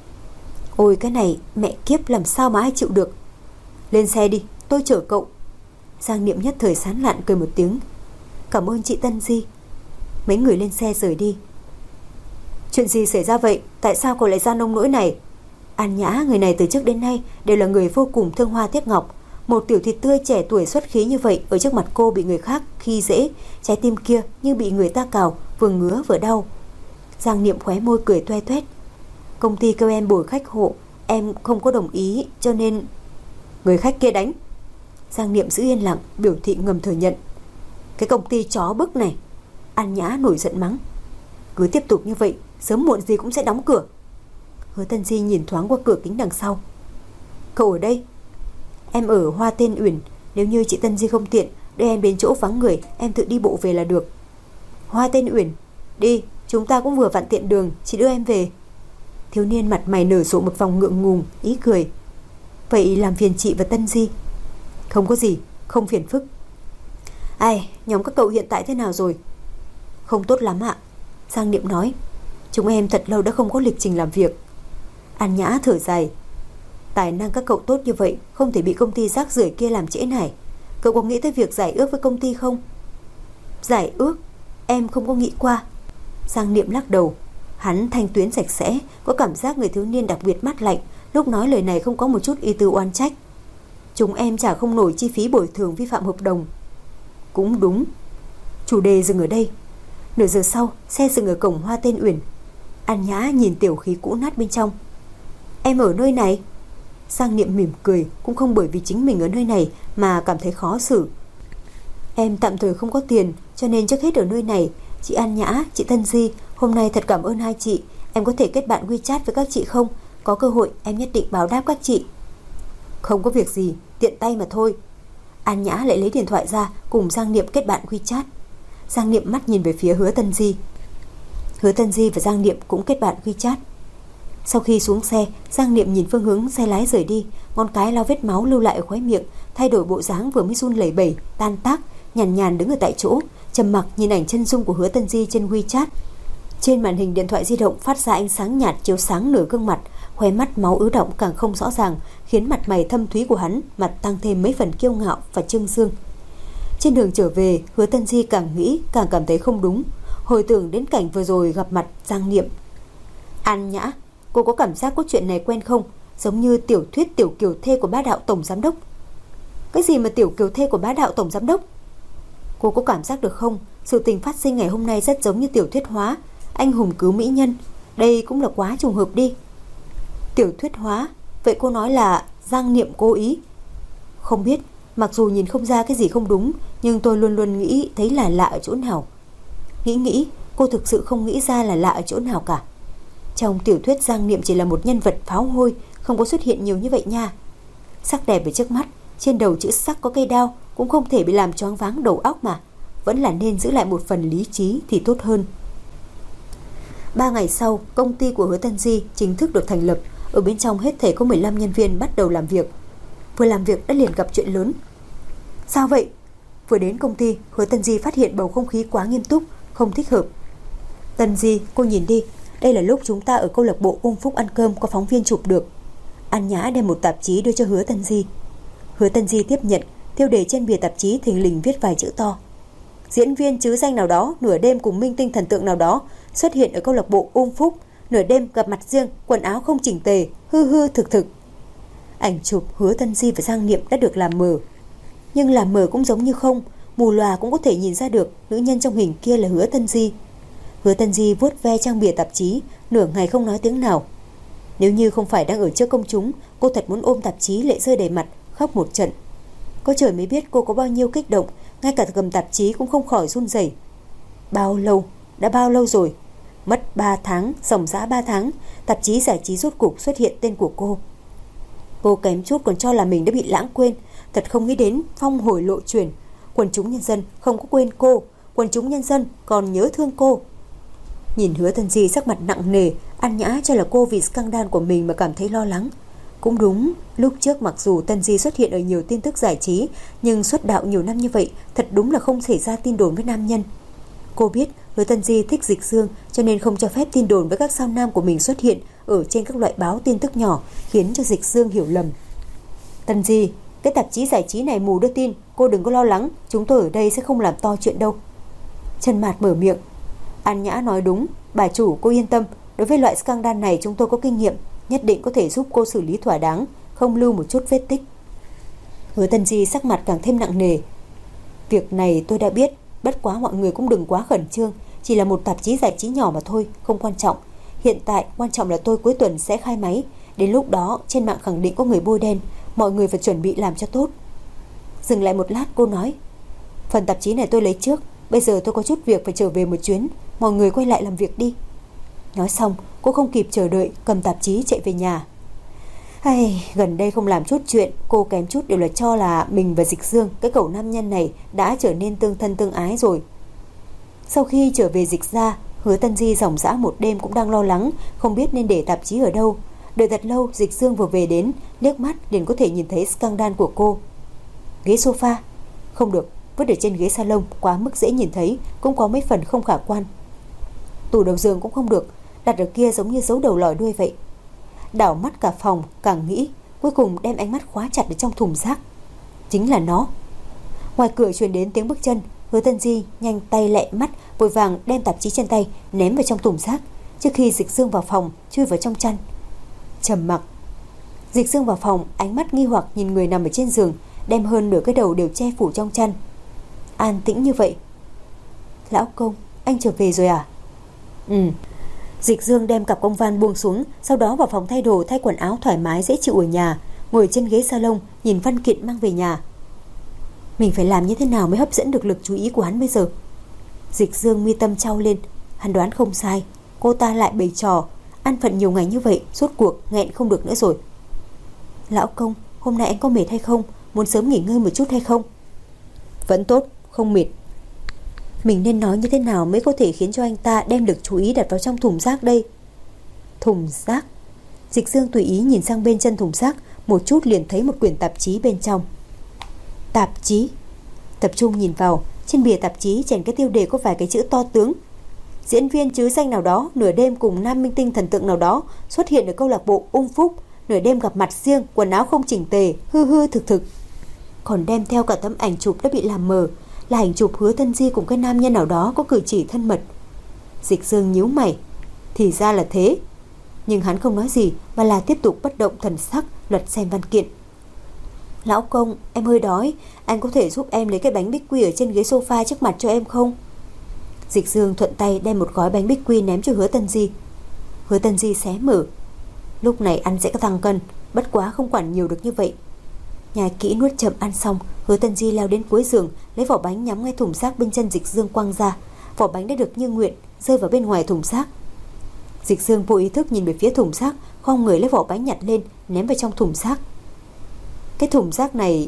Speaker 2: Ôi cái này, mẹ kiếp làm sao mà ai chịu được. Lên xe đi, tôi chở cậu. Giang Niệm nhất thời sán lạn cười một tiếng. Cảm ơn chị Tân Di. Mấy người lên xe rời đi. Chuyện gì xảy ra vậy? Tại sao cậu lại ra nông nỗi này? An Nhã, người này từ trước đến nay đều là người vô cùng thương hoa tiếc ngọc. Một tiểu thịt tươi trẻ tuổi xuất khí như vậy, ở trước mặt cô bị người khác khi dễ, trái tim kia như bị người ta cào, vừa ngứa vừa đau. Giang Niệm khóe môi cười toe toét. Công ty kêu em bồi khách hộ, em không có đồng ý, cho nên... Người khách kia đánh. Giang Niệm giữ yên lặng, biểu thị ngầm thừa nhận. Cái công ty chó bức này. An Nhã nổi giận mắng. Cứ tiếp tục như vậy, sớm muộn gì cũng sẽ đóng cửa. Hứa Tân Di nhìn thoáng qua cửa kính đằng sau. Cậu ở đây? Em ở Hoa Tên Uyển, nếu như chị Tân Di không tiện, đưa em đến chỗ vắng người, em tự đi bộ về là được. Hoa Tên Uyển? Đi, chúng ta cũng vừa vặn tiện đường, chị đưa em về. Thiếu niên mặt mày nở rộ một vòng ngượng ngùng, ý cười. Vậy làm phiền chị và Tân Di. Không có gì, không phiền phức. Ai, nhóm các cậu hiện tại thế nào rồi? Không tốt lắm ạ. Giang Niệm nói. Chúng em thật lâu đã không có lịch trình làm việc. An Nhã thở dài. Tài năng các cậu tốt như vậy, không thể bị công ty rác rưởi kia làm trễ nải. Cậu có nghĩ tới việc giải ước với công ty không? Giải ước? Em không có nghĩ qua. Giang Niệm lắc đầu. Hắn thanh tuyến sạch sẽ, có cảm giác người thiếu niên đặc biệt mát lạnh, lúc nói lời này không có một chút ý tư oan trách. Chúng em trả không nổi chi phí bồi thường vi phạm hợp đồng. Cũng đúng. Chủ đề dừng ở đây. Nửa giờ sau, xe dừng ở cổng Hoa Tên Uyển. An Nhã nhìn tiểu khí cũ nát bên trong. Em ở nơi này? Giang Niệm mỉm cười, cũng không bởi vì chính mình ở nơi này mà cảm thấy khó xử. Em tạm thời không có tiền, cho nên trước hết ở nơi này. Chị An Nhã, chị Tân Di, hôm nay thật cảm ơn hai chị. Em có thể kết bạn WeChat với các chị không? Có cơ hội em nhất định báo đáp các chị. Không có việc gì, tiện tay mà thôi. An Nhã lại lấy điện thoại ra, cùng Giang Niệm kết bạn WeChat. Giang Niệm mắt nhìn về phía Hứa Tân Di. Hứa Tân Di và Giang Niệm cũng kết bạn WeChat. Sau khi xuống xe, Giang Niệm nhìn phương hướng xe lái rời đi, ngón cái lau vết máu lưu lại ở khóe miệng, thay đổi bộ dáng vừa mới run lẩy bẩy, tan tác, nhàn nhàn đứng ở tại chỗ, trầm mặc nhìn ảnh chân dung của Hứa Tân Di trên WeChat. Trên màn hình điện thoại di động phát ra ánh sáng nhạt chiếu sáng nửa gương mặt, khóe mắt máu ứ động càng không rõ ràng, khiến mặt mày thâm thúy của hắn mặt tăng thêm mấy phần kiêu ngạo và trương dương. Trên đường trở về, Hứa Tân Di càng nghĩ càng cảm thấy không đúng, hồi tưởng đến cảnh vừa rồi gặp mặt Giang Niệm. An Nhã, cô có cảm giác có chuyện này quen không? Giống như tiểu thuyết tiểu kiều thê của bá đạo tổng giám đốc. Cái gì mà tiểu kiều thê của bá đạo tổng giám đốc? Cô có cảm giác được không? Sự tình phát sinh ngày hôm nay rất giống như tiểu thuyết hóa, anh hùng cứu mỹ nhân. Đây cũng là quá trùng hợp đi. Tiểu thuyết hóa? Vậy cô nói là Giang Niệm cố ý? Không biết, mặc dù nhìn không ra cái gì không đúng, nhưng tôi luôn luôn nghĩ thấy là lạ ở chỗ nào. Nghĩ, cô thực sự không nghĩ ra là lạ ở chỗ nào cả. Trong tiểu thuyết Giang Niệm chỉ là một nhân vật pháo hôi, không có xuất hiện nhiều như vậy nha. Sắc đẹp ở trước mắt, trên đầu chữ sắc có cây đao, cũng không thể bị làm choáng váng đầu óc mà. Vẫn là nên giữ lại một phần lý trí thì tốt hơn. 3 ngày sau, công ty của Hứa Tân Di chính thức được thành lập. Ở bên trong hết thảy có 15 nhân viên bắt đầu làm việc. Vừa làm việc đã liền gặp chuyện lớn. Sao vậy? Vừa đến công ty, Hứa Tân Di phát hiện bầu không khí quá nghiêm túc, không thích hợp. Tân Di, cô nhìn đi, đây là lúc chúng ta ở câu lạc bộ Ung Phúc ăn cơm có phóng viên chụp được. An Nhã đem một tạp chí đưa cho Hứa Tân Di. Hứa Tân Di tiếp nhận, tiêu đề trên bìa tạp chí thình lình viết vài chữ to. Diễn viên trứ danh nào đó nửa đêm cùng minh tinh thần tượng nào đó xuất hiện ở câu lạc bộ Ung Phúc, nửa đêm gặp mặt riêng, quần áo không chỉnh tề, hư thực. Ảnh chụp Hứa Tân Di và Giang Niệm đã được làm mờ. Nhưng làm mờ cũng giống như không, mù lòa cũng có thể nhìn ra được nữ nhân trong hình kia là Hứa Tân Di. Hứa Tân Di vuốt ve trang bìa tạp chí, nửa ngày không nói tiếng nào. Nếu như không phải đang ở trước công chúng, cô thật muốn ôm tạp chí lệ rơi đầy mặt, khóc một trận. Có trời mới biết cô có bao nhiêu kích động, ngay cả cầm tạp chí cũng không khỏi run rẩy. Bao lâu? Đã bao lâu rồi? Mất 3 tháng, dòng dã 3 tháng, tạp chí giải trí rốt cục xuất hiện tên của cô. Cô kém chút còn cho là mình đã bị lãng quên, thật không nghĩ đến phong hồi lộ chuyển. Quần chúng nhân dân không có quên cô, quần chúng nhân dân còn nhớ thương cô. Nhìn Hứa Tân Di sắc mặt nặng nề, An Nhã cho là cô vì scandal của mình mà cảm thấy lo lắng. Cũng đúng, lúc trước mặc dù Tân Di xuất hiện ở nhiều tin tức giải trí, nhưng xuất đạo nhiều năm như vậy, thật đúng là không xảy ra tin đồn với nam nhân. Cô biết Hứa Tân Di thích Dịch Dương, cho nên không cho phép tin đồn với các sao nam của mình xuất hiện ở trên các loại báo tin tức nhỏ, khiến cho Dịch Dương hiểu lầm. Tân Di, cái tạp chí giải trí này mù đưa tin, cô đừng có lo lắng, chúng tôi ở đây sẽ không làm to chuyện đâu. Trần Mạt mở miệng. An Nhã nói đúng, bà chủ cô yên tâm, đối với loại scandal này chúng tôi có kinh nghiệm, nhất định có thể giúp cô xử lý thỏa đáng, không lưu một chút vết tích. Hứa Tân Di sắc mặt càng thêm nặng nề. Việc này tôi đã biết, bất quá mọi người cũng đừng quá khẩn trương, chỉ là một tạp chí giải trí nhỏ mà thôi, không quan trọng. Hiện tại quan trọng là tôi cuối tuần sẽ khai máy, đến lúc đó trên mạng khẳng định có người bôi đen, mọi người phải chuẩn bị làm cho tốt. Dừng lại một lát cô nói, phần tạp chí này tôi lấy trước, bây giờ tôi có chút việc phải trở về một chuyến, mọi người quay lại làm việc đi. Nói xong cô không kịp chờ đợi, cầm tạp chí chạy về nhà. Gần đây không làm chút chuyện, cô kém chút đều là cho là mình và Dịch Dương, cái cậu nam nhân này đã trở nên tương thân tương ái rồi. Sau khi trở về Dịch gia, Hứa Tân Di dòng dã một đêm cũng đang lo lắng, không biết nên để tạp chí ở đâu. Đợi thật lâu, Dịch Dương vừa về đến, liếc mắt liền có thể nhìn thấy scandal của cô. Ghế sofa? Không được, vứt ở trên ghế salon, quá mức dễ nhìn thấy, cũng có mấy phần không khả quan. Tủ đầu giường cũng không được, đặt ở kia giống như giấu đầu lòi đuôi vậy. Đảo mắt cả phòng, càng nghĩ, cuối cùng đem ánh mắt khóa chặt ở trong thùng rác. Chính là nó. Ngoài cửa truyền đến tiếng bước chân, Hứa Tân Di nhanh tay lẹ mắt, vội vàng đem tạp chí trên tay ném vào trong thùng rác, trước khi Dịch Dương vào phòng chui vào trong chăn. Trầm mặc. Dịch Dương vào phòng, ánh mắt nghi hoặc nhìn người nằm ở trên giường, đem hơn nửa cái đầu đều che phủ trong chăn. An tĩnh như vậy. Lão công, anh trở về rồi à? Dịch Dương đem cặp công văn buông xuống, sau đó vào phòng thay đồ, thay quần áo thoải mái dễ chịu ở nhà, ngồi trên ghế salon nhìn văn kiện mang về nhà. Mình phải làm như thế nào mới hấp dẫn được lực chú ý của hắn bây giờ? Dịch Dương mi tâm trao lên, hắn đoán không sai, cô ta lại bày trò, ăn phận nhiều ngày như vậy, rốt cuộc nghẹn không được nữa rồi. Lão công, hôm nay anh có mệt hay không? Muốn sớm nghỉ ngơi một chút hay không? Vẫn tốt, không mệt. Mình nên nói như thế nào mới có thể khiến cho anh ta đem được chú ý đặt vào trong thùng rác đây? Thùng rác. Dịch Dương tùy ý nhìn sang bên chân thùng rác, một chút liền thấy một quyển tạp chí bên trong. Tạp chí. Tập trung nhìn vào, trên bìa tạp chí chèn cái tiêu đề có vài cái chữ to tướng: diễn viên chứ danh nào đó nửa đêm cùng nam minh tinh thần tượng nào đó xuất hiện ở câu lạc bộ Ung Phúc, nửa đêm gặp mặt riêng, quần áo không chỉnh tề, hư hư thực thực. Còn đem theo cả tấm ảnh chụp đã bị làm mờ, là ảnh chụp Hứa Tân Di cùng cái nam nhân nào đó có cử chỉ thân mật. Dịch Dương nhíu mày, thì ra là thế. Nhưng hắn không nói gì mà là tiếp tục bất động thần sắc lật xem văn kiện. Lão công, em hơi đói, anh có thể giúp em lấy cái bánh bích quy ở trên ghế sofa trước mặt cho em không? Dịch Dương thuận tay đem một gói bánh bích quy ném cho Hứa Tân Di. Hứa Tân Di xé mở. Lúc này ăn sẽ có tăng cân, bất quá không quản nhiều được như vậy. Nhai kỹ nuốt chậm ăn xong, Hứa Tân Di leo đến cuối giường, lấy vỏ bánh nhắm ngay thùng rác bên chân Dịch Dương quăng ra. Vỏ bánh đã được như nguyện, rơi vào bên ngoài thùng rác. Dịch Dương vô ý thức nhìn về phía thùng rác, khom người lấy vỏ bánh nhặt lên, ném vào trong thùng rác. Cái thùng rác này...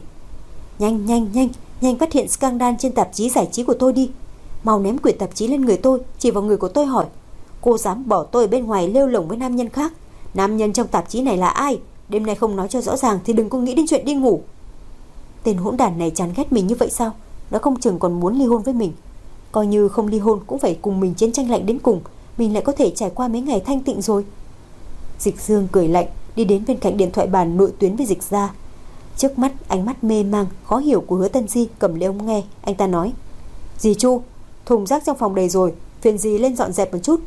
Speaker 2: Nhanh phát hiện scandal trên tạp chí giải trí của tôi đi. Mau ném quyển tạp chí lên người tôi, chỉ vào người của tôi hỏi: cô dám bỏ tôi ở bên ngoài lêu lổng với nam nhân khác? Nam nhân trong tạp chí này là ai? Đêm nay không nói cho rõ ràng thì đừng có nghĩ đến chuyện đi ngủ. Tên hỗn đản này chán ghét mình như vậy sao? Nó không chừng còn muốn ly hôn với mình. Coi như không ly hôn cũng phải cùng mình chiến tranh lạnh đến cùng, mình lại có thể trải qua mấy ngày thanh tịnh rồi. Dịch Dương cười lạnh, đi đến bên cạnh điện thoại bàn nội tuyến với Dịch Gia. Trước mắt ánh mắt mê mang khó hiểu của Hứa Tân Di cầm lấy ống nghe, anh ta nói: dì Chu, thùng rác trong phòng đầy rồi, phiền dì lên dọn dẹp một chút.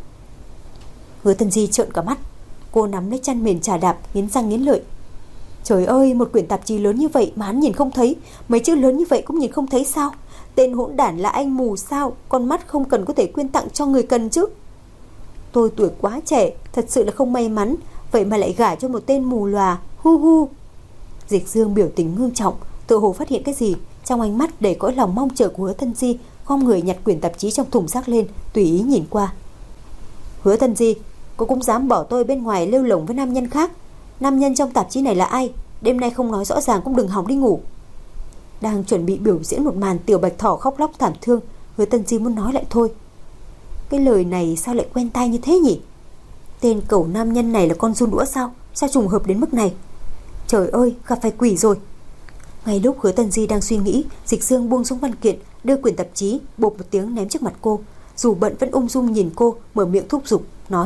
Speaker 2: Hứa Tân Di trợn cả mắt, cô nắm lấy chăn mền chà đạp, nghiến răng nghiến lợi. Trời ơi, một quyển tạp chí lớn như vậy mà hắn nhìn không thấy, mấy chữ lớn như vậy cũng nhìn không thấy sao? Tên hỗn đản là anh mù sao? Con mắt không cần có thể quyên tặng cho người cần chứ? Tôi tuổi quá trẻ, thật sự là không may mắn, vậy mà lại gả cho một tên mù lòa. Hu hu. Dịch Dương biểu tình ngưng trọng, tự hồ phát hiện cái gì, trong ánh mắt đầy cõi lòng mong chờ của Hứa Tân Di, khom người nhặt quyển tạp chí trong thùng rác lên, tùy ý nhìn qua. Hứa Tân Di, cô cũng dám bỏ tôi bên ngoài lêu lổng với nam nhân khác? Nam nhân trong tạp chí này là ai? Đêm nay không nói rõ ràng cũng đừng hòng đi ngủ. Đang chuẩn bị biểu diễn một màn tiểu bạch thỏ khóc lóc thảm thương, Hứa Tân Di muốn nói lại thôi. Cái lời này sao lại quen tai như thế nhỉ? Tên cẩu nam nhân này là con giun đũa sao? Sao trùng hợp đến mức này? Trời ơi, gặp phải quỷ rồi. Ngay lúc Hứa Tân Di đang suy nghĩ, Dịch Dương buông xuống văn kiện, đưa quyển tạp chí bộp một tiếng ném trước mặt cô. Dù bận vẫn ung dung nhìn cô, mở miệng thúc giục,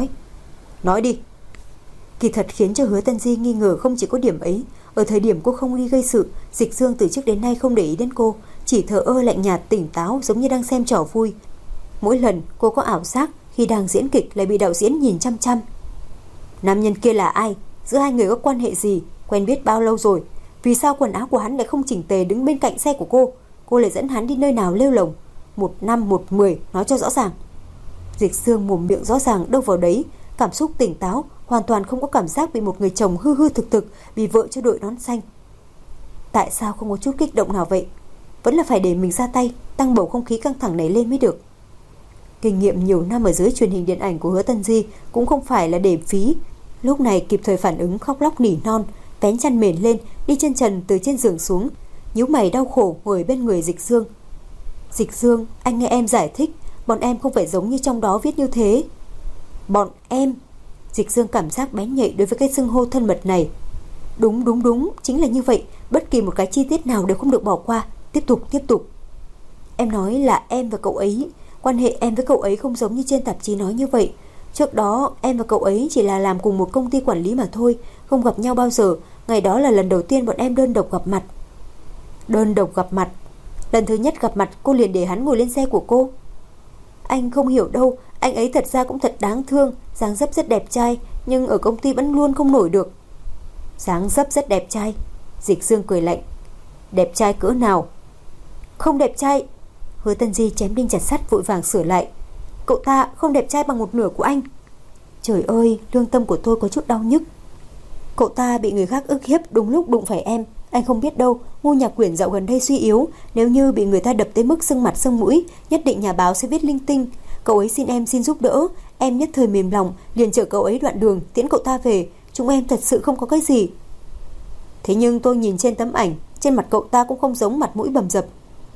Speaker 2: nói đi. Kỳ thật khiến cho Hứa Tân Di nghi ngờ không chỉ có điểm ấy. Ở thời điểm cô không đi gây sự, Dịch Dương từ trước đến nay không để ý đến cô, chỉ thờ ơ lạnh nhạt tỉnh táo, giống như đang xem trò vui. Mỗi lần cô có ảo giác khi đang diễn kịch lại bị đạo diễn nhìn chăm chăm. Nam nhân kia là ai? Giữa hai người có quan hệ gì? Quen biết bao lâu rồi? Vì sao quần áo của hắn lại không chỉnh tề đứng bên cạnh xe của cô? Cô lại dẫn hắn đi nơi nào lêu lổng? 1 năm 1 10, nói cho rõ ràng. Dịch Dương mồm miệng rõ ràng đâu vào đấy, cảm xúc tỉnh táo, hoàn toàn không có cảm giác bị một người chồng hư hư thực thực vì vợ cho đội nón xanh. Tại sao không có chút kích động nào vậy? Vẫn là phải để mình ra tay, tăng bầu không khí căng thẳng này lên mới được. Kinh nghiệm nhiều năm ở dưới truyền hình điện ảnh của Hứa Tân Di cũng không phải là để phí. Lúc này kịp thời phản ứng, khóc lóc nỉ non, vén chăn mền lên, đi chân trần từ trên giường xuống, nhíu mày đau khổ ngồi bên người Dịch Dương. Dịch Dương, anh nghe em giải thích, bọn em không phải giống như trong đó viết như thế. Bọn em? Dịch Dương cảm giác bén nhạy đối với cái xưng hô thân mật này. Đúng, chính là như vậy, bất kỳ một cái chi tiết nào đều không được bỏ qua. Tiếp tục. Em nói là em và cậu ấy, quan hệ em với cậu ấy không giống như trên tạp chí nói như vậy. Trước đó em và cậu ấy chỉ là làm cùng một công ty quản lý mà thôi, không gặp nhau bao giờ. Ngày đó là lần đầu tiên bọn em đơn độc gặp mặt. Đơn độc gặp mặt? Lần thứ nhất gặp mặt cô liền để hắn ngồi lên xe của cô. Anh không hiểu đâu, anh ấy thật ra cũng thật đáng thương, dáng dấp rất đẹp trai, nhưng ở công ty vẫn luôn không nổi được. Dáng dấp rất đẹp trai? Dịch Dương cười lạnh. Đẹp trai cỡ nào? Không đẹp trai. Hứa Tân Di chém đinh chặt sắt vội vàng sửa lại. Cậu ta không đẹp trai bằng một nửa của anh. Trời ơi, lương tâm của tôi có chút đau nhức. Cậu ta bị người khác ức hiếp đúng lúc đụng phải em. Anh không biết đâu, Ngô Nhạc Quyển dạo gần đây suy yếu, nếu như bị người ta đập tới mức sưng mặt sưng mũi, nhất định nhà báo sẽ viết linh tinh. Cậu ấy xin em xin giúp đỡ, em nhất thời mềm lòng, liền chở cậu ấy đoạn đường tiễn cậu ta về. Chúng em thật sự không có cái gì. Thế nhưng tôi nhìn trên tấm ảnh, trên mặt cậu ta cũng không giống mặt mũi bầm dập.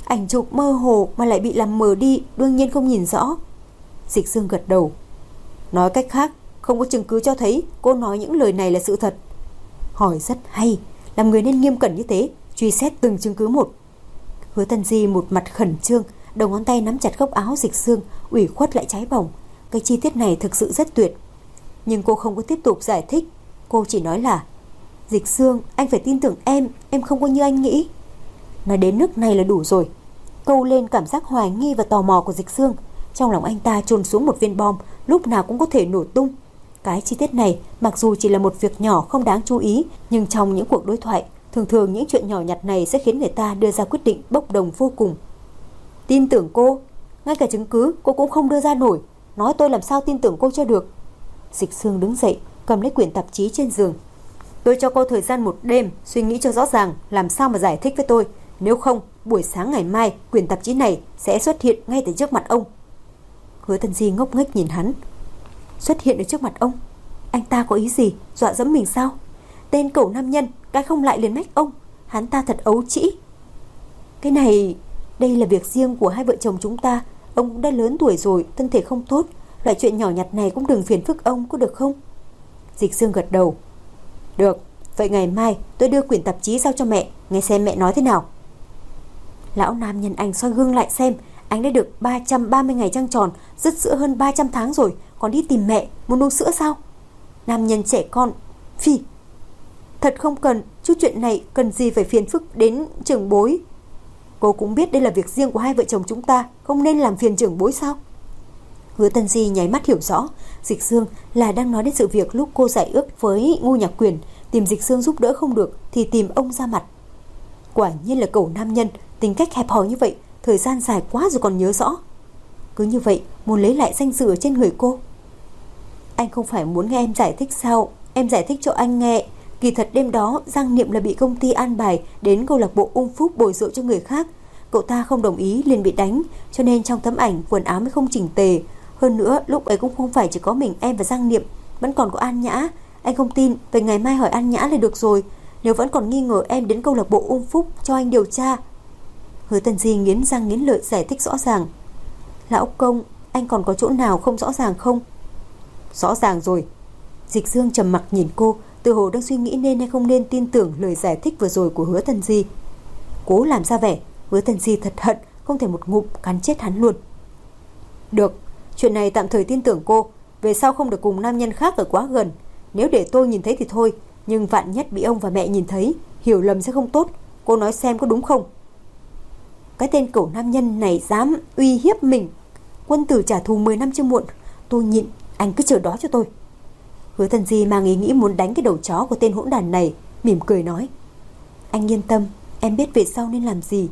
Speaker 2: Ảnh chụp mơ hồ mà lại bị làm mờ đi, đương nhiên không nhìn rõ. Dịch Dương gật đầu. Nói cách khác, không có chứng cứ cho thấy cô nói những lời này là sự thật. Hỏi rất hay, làm người nên nghiêm cẩn như thế, truy xét từng chứng cứ một. Hứa Tân Di một mặt khẩn trương, đầu ngón tay nắm chặt góc áo Dịch Dương, ủy khuất lại cháy bỏng. Cái chi tiết này thực sự rất tuyệt. Nhưng cô không có tiếp tục giải thích. Cô chỉ nói là: Dịch Dương, anh phải tin tưởng em không có như anh nghĩ. Nói đến nước này là đủ rồi. Câu lên cảm giác hoài nghi và tò mò của Dịch Dương. Trong lòng anh ta chôn xuống một viên bom, lúc nào cũng có thể nổ tung. Cái chi tiết này mặc dù chỉ là một việc nhỏ không đáng chú ý, nhưng trong những cuộc đối thoại, thường những chuyện nhỏ nhặt này sẽ khiến người ta đưa ra quyết định bốc đồng vô cùng. Tin tưởng cô? Ngay cả chứng cứ cô cũng không đưa ra nổi, nói tôi làm sao tin tưởng cô cho được. Dịch Dương đứng dậy, cầm lấy quyển tạp chí trên giường. Tôi cho cô thời gian một đêm suy nghĩ cho rõ ràng làm sao mà giải thích với tôi. Nếu không, buổi sáng ngày mai quyển tạp chí này sẽ xuất hiện ngay từ trước mặt ông. Hứa Tân Di ngốc nghếch nhìn hắn. Xuất hiện ở trước mặt ông? Anh ta có ý gì? Dọa dẫm mình sao? Tên cẩu nam nhân, cái không lại liền mách ông. Hắn ta thật ấu trĩ. Cái này, đây là việc riêng của hai vợ chồng chúng ta. Ông cũng đã lớn tuổi rồi, thân thể không tốt. Loại chuyện nhỏ nhặt này cũng đừng phiền phức ông, có được không? Dịch Dương gật đầu. Được, vậy ngày mai tôi đưa quyển tạp chí giao cho mẹ, nghe xem mẹ nói thế nào. Lão nam nhân anh soi gương lại xem. Anh đã được 330 ngày trăng tròn, dứt sữa hơn 300 tháng rồi, còn đi tìm mẹ, muốn uống sữa sao? Nam nhân trẻ con. Phi, thật không cần, chút chuyện này cần gì phải phiền phức đến trưởng bối. Cô cũng biết đây là việc riêng của hai vợ chồng chúng ta, không nên làm phiền trưởng bối sao? Hứa Tân Di nháy mắt hiểu rõ, Dịch Dương là đang nói đến sự việc lúc cô giải ước với Ngô Nhạc Quyền, tìm Dịch Dương giúp đỡ không được thì tìm ông ra mặt. Quả nhiên là cẩu nam nhân, tính cách hẹp hòi như vậy, thời gian dài quá rồi còn nhớ rõ. Cứ như vậy muốn lấy lại danh dự ở trên người cô. Anh không phải muốn nghe em giải thích sao? Em giải thích cho anh nghe. Kỳ thật đêm đó Giang Niệm là bị công ty an bài đến câu lạc bộ Ung Phúc bồi rượu cho người khác. Cậu ta không đồng ý liền bị đánh, cho nên trong tấm ảnh quần áo mới không chỉnh tề. Hơn nữa lúc ấy cũng không phải chỉ có mình em và Giang Niệm, vẫn còn có An Nhã. Anh không tin, vậy ngày mai hỏi An Nhã là được rồi. Nếu vẫn còn nghi ngờ em đến câu lạc bộ Ung Phúc cho anh điều tra. Hứa Tân Di nghiến răng nghiến lợi giải thích rõ ràng. Lão công, anh còn có chỗ nào không rõ ràng không? Rõ ràng rồi. Dịch Dương trầm mặc nhìn cô, tự hồ đang suy nghĩ nên hay không nên tin tưởng lời giải thích vừa rồi của Hứa Tân Di. Cố làm ra vẻ, Hứa Tân Di thật hận, không thể một ngụm cắn chết hắn luôn. Được, chuyện này tạm thời tin tưởng cô, về sau không được cùng nam nhân khác ở quá gần. Nếu để tôi nhìn thấy thì thôi, nhưng vạn nhất bị ông và mẹ nhìn thấy, hiểu lầm sẽ không tốt. Cô nói xem có đúng không? Cái tên cẩu nam nhân này dám uy hiếp mình. Quân tử trả thù 10 năm chưa muộn. Tôi nhịn, anh cứ chờ đó cho tôi. Hứa Tân Di mang ý nghĩ muốn đánh cái đầu chó của tên hỗn đàn này, mỉm cười nói. Anh yên tâm, em biết về sau nên làm gì.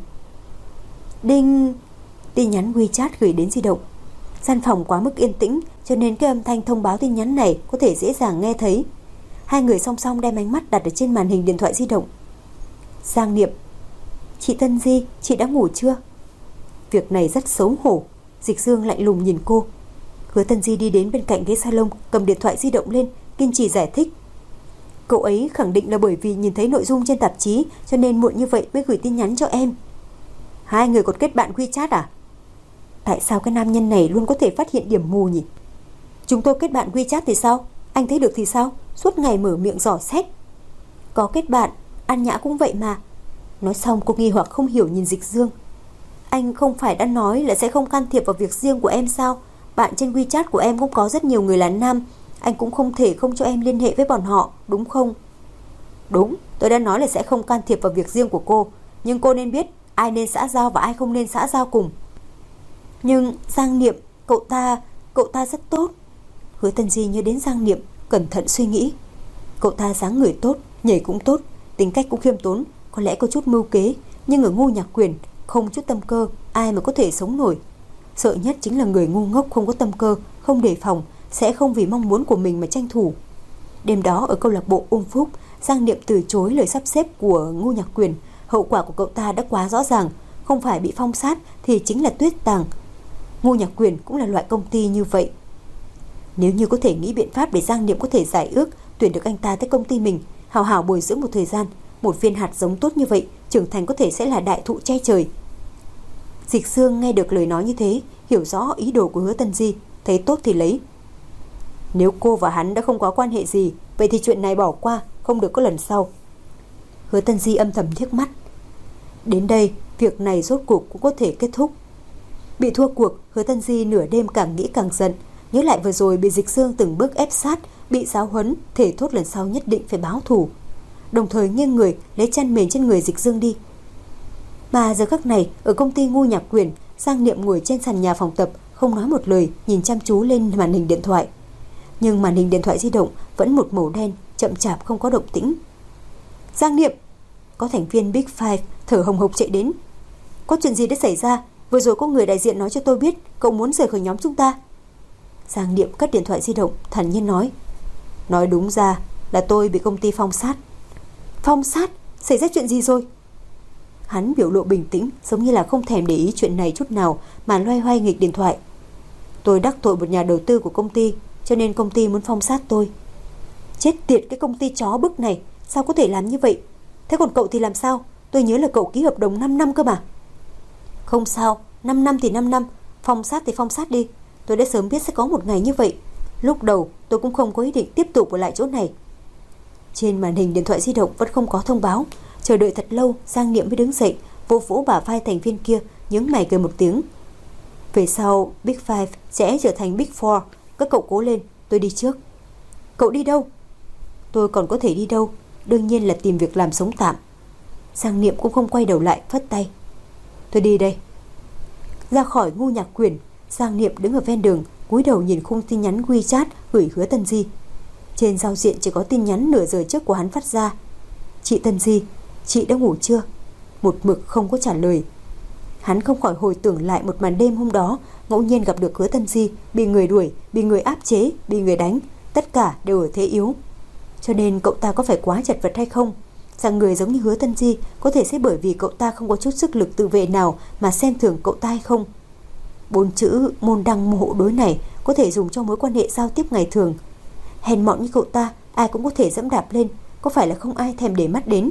Speaker 2: Đinh. Tin nhắn WeChat gửi đến di động. Gian phòng quá mức yên tĩnh, cho nên cái âm thanh thông báo tin nhắn này có thể dễ dàng nghe thấy. Hai người song song đem ánh mắt đặt ở trên màn hình điện thoại di động. Giang Niệm. Chị Tân Di, chị đã ngủ chưa? Việc này rất xấu hổ. Dịch Dương lạnh lùng nhìn cô. Hứa Tân Di đi đến bên cạnh ghế salon, cầm điện thoại di động lên, kiên trì giải thích. Cậu ấy khẳng định là bởi vì nhìn thấy nội dung trên tạp chí, cho nên muộn như vậy mới gửi tin nhắn cho em. Hai người còn kết bạn WeChat à? Tại sao cái nam nhân này luôn có thể phát hiện điểm mù nhỉ? Chúng tôi kết bạn WeChat thì sao? Anh thấy được thì sao? Suốt ngày mở miệng dò xét. Có kết bạn, An Nhã cũng vậy mà. Nói xong cô nghi hoặc không hiểu nhìn Dịch Dương. Anh không phải đã nói là sẽ không can thiệp vào việc riêng của em sao? Bạn trên WeChat của em cũng có rất nhiều người là nam. Anh cũng không thể không cho em liên hệ với bọn họ, đúng không? Đúng, tôi đã nói là sẽ không can thiệp vào việc riêng của cô. Nhưng cô nên biết ai nên xã giao và ai không nên xã giao cùng. Nhưng Giang Niệm, cậu ta rất tốt. Hứa Tân Di nhớ đến Giang Niệm, cẩn thận suy nghĩ. Cậu ta dáng người tốt, nhảy cũng tốt, tính cách cũng khiêm tốn, có lẽ có chút mưu kế, nhưng ở Ngô Nhạc Quyền không chút tâm cơ, ai mà có thể sống nổi. Sợ nhất chính là người ngu ngốc không có tâm cơ, không đề phòng, sẽ không vì mong muốn của mình mà tranh thủ. Đêm đó ở câu lạc bộ Ung Phúc, Giang Niệm từ chối lời sắp xếp của Ngô Nhạc Quyền. Hậu quả của cậu ta đã quá rõ ràng, không phải bị phong sát thì chính là tuyết tàng. Ngô Nhạc Quyền cũng là loại công ty như vậy. Nếu như có thể nghĩ biện pháp để Giang Niệm có thể giải ước tuyển được anh ta tới công ty mình, hào hào bồi dưỡng một thời gian, một viên hạt giống tốt như vậy trưởng thành có thể sẽ là đại thụ che trời. Dịch Dương nghe được lời nói như thế, hiểu rõ ý đồ của Hứa Tân Di, thấy tốt thì lấy. Nếu cô và hắn đã không có quan hệ gì, vậy thì chuyện này bỏ qua, không được có lần sau. Hứa Tân Di âm thầm liếc mắt. Đến đây, việc này rốt cuộc cũng có thể kết thúc. Bị thua cuộc, Hứa Tân Di nửa đêm càng nghĩ càng giận, nhớ lại vừa rồi bị Dịch Dương từng bước ép sát, bị giáo huấn, thể thốt lần sau nhất định phải báo thù. Đồng thời nghiêng người lấy chăn mền trên người Dịch Dương đi. Mà giờ khắc này, ở công ty Ngô Nhạc Quyền, Giang Niệm ngồi trên sàn nhà phòng tập, không nói một lời, nhìn chăm chú lên màn hình điện thoại. Nhưng màn hình điện thoại di động vẫn một màu đen, chậm chạp không có động tĩnh. Giang Niệm! Có thành viên Big Five thở hồng hộc chạy đến. Có chuyện gì đã xảy ra? Vừa rồi có người đại diện nói cho tôi biết cậu muốn rời khỏi nhóm chúng ta. Giang Niệm cất điện thoại di động, thản nhiên nói. Nói đúng ra là tôi bị công ty phong sát. Phong sát? Xảy ra chuyện gì rồi? Hắn biểu lộ bình tĩnh, giống như là không thèm để ý chuyện này chút nào, mà loay hoay nghịch điện thoại. Tôi đắc tội một nhà đầu tư của công ty, cho nên công ty muốn phong sát tôi. Chết tiệt cái công ty chó bức này, sao có thể làm như vậy? Thế còn cậu thì làm sao? Tôi nhớ là cậu ký hợp đồng 5 năm cơ mà. Không sao, 5 năm thì 5 năm, phong sát thì phong sát đi. Tôi đã sớm biết sẽ có một ngày như vậy. Lúc đầu tôi cũng không có ý định tiếp tục ở lại chỗ này. Trên màn hình điện thoại di động vẫn không có thông báo. Chờ đợi thật lâu, Giang Niệm mới đứng dậy, vỗ vỗ bả vai thành viên kia, nhướng mày cười một tiếng. Về sau Big Five sẽ trở thành Big Four. Các cậu cố lên, tôi đi trước. Cậu đi đâu? Tôi còn có thể đi đâu? Đương nhiên là tìm việc làm sống tạm. Giang Niệm cũng không quay đầu lại, phất tay. Tôi đi đây. Ra khỏi Ngô Nhạc Quyền, Giang Niệm đứng ở ven đường, cúi đầu nhìn khung tin nhắn WeChat gửi Hứa Tân Di. Trên giao diện chỉ có tin nhắn nửa giờ trước của hắn phát ra. Chị Tân Di, chị đã ngủ chưa? Một mực không có trả lời. Hắn không khỏi hồi tưởng lại một màn đêm hôm đó, ngẫu nhiên gặp được Hứa Tân Di, bị người đuổi, bị người áp chế, bị người đánh, tất cả đều ở thế yếu. Cho nên cậu ta có phải quá chật vật hay không? Rằng người giống như Hứa Tân Di có thể sẽ bởi vì cậu ta không có chút sức lực tự vệ nào mà xem thường cậu ta hay không? 4 chữ môn đăng hộ đối này có thể dùng cho mối quan hệ giao tiếp ngày thường. Hèn mọn như cậu ta, ai cũng có thể dẫm đạp lên, có phải là không ai thèm để mắt đến.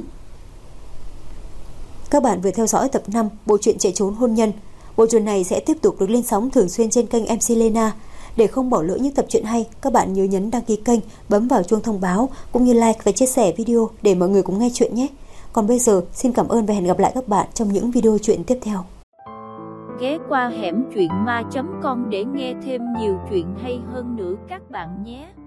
Speaker 2: Các bạn vừa theo dõi tập 5 bộ truyện Chạy trốn hôn nhân. Bộ truyện này sẽ tiếp tục được lên sóng thường xuyên trên kênh MC Lena. Để không bỏ lỡ những tập truyện hay, các bạn nhớ nhấn đăng ký kênh, bấm vào chuông thông báo cũng như like và chia sẻ video để mọi người cùng nghe chuyện nhé. Còn bây giờ, xin cảm ơn và hẹn gặp lại các bạn trong những video truyện tiếp theo.
Speaker 1: Ghé qua hẻm truyện ma.com để nghe thêm nhiều chuyện hay hơn nữa các bạn nhé.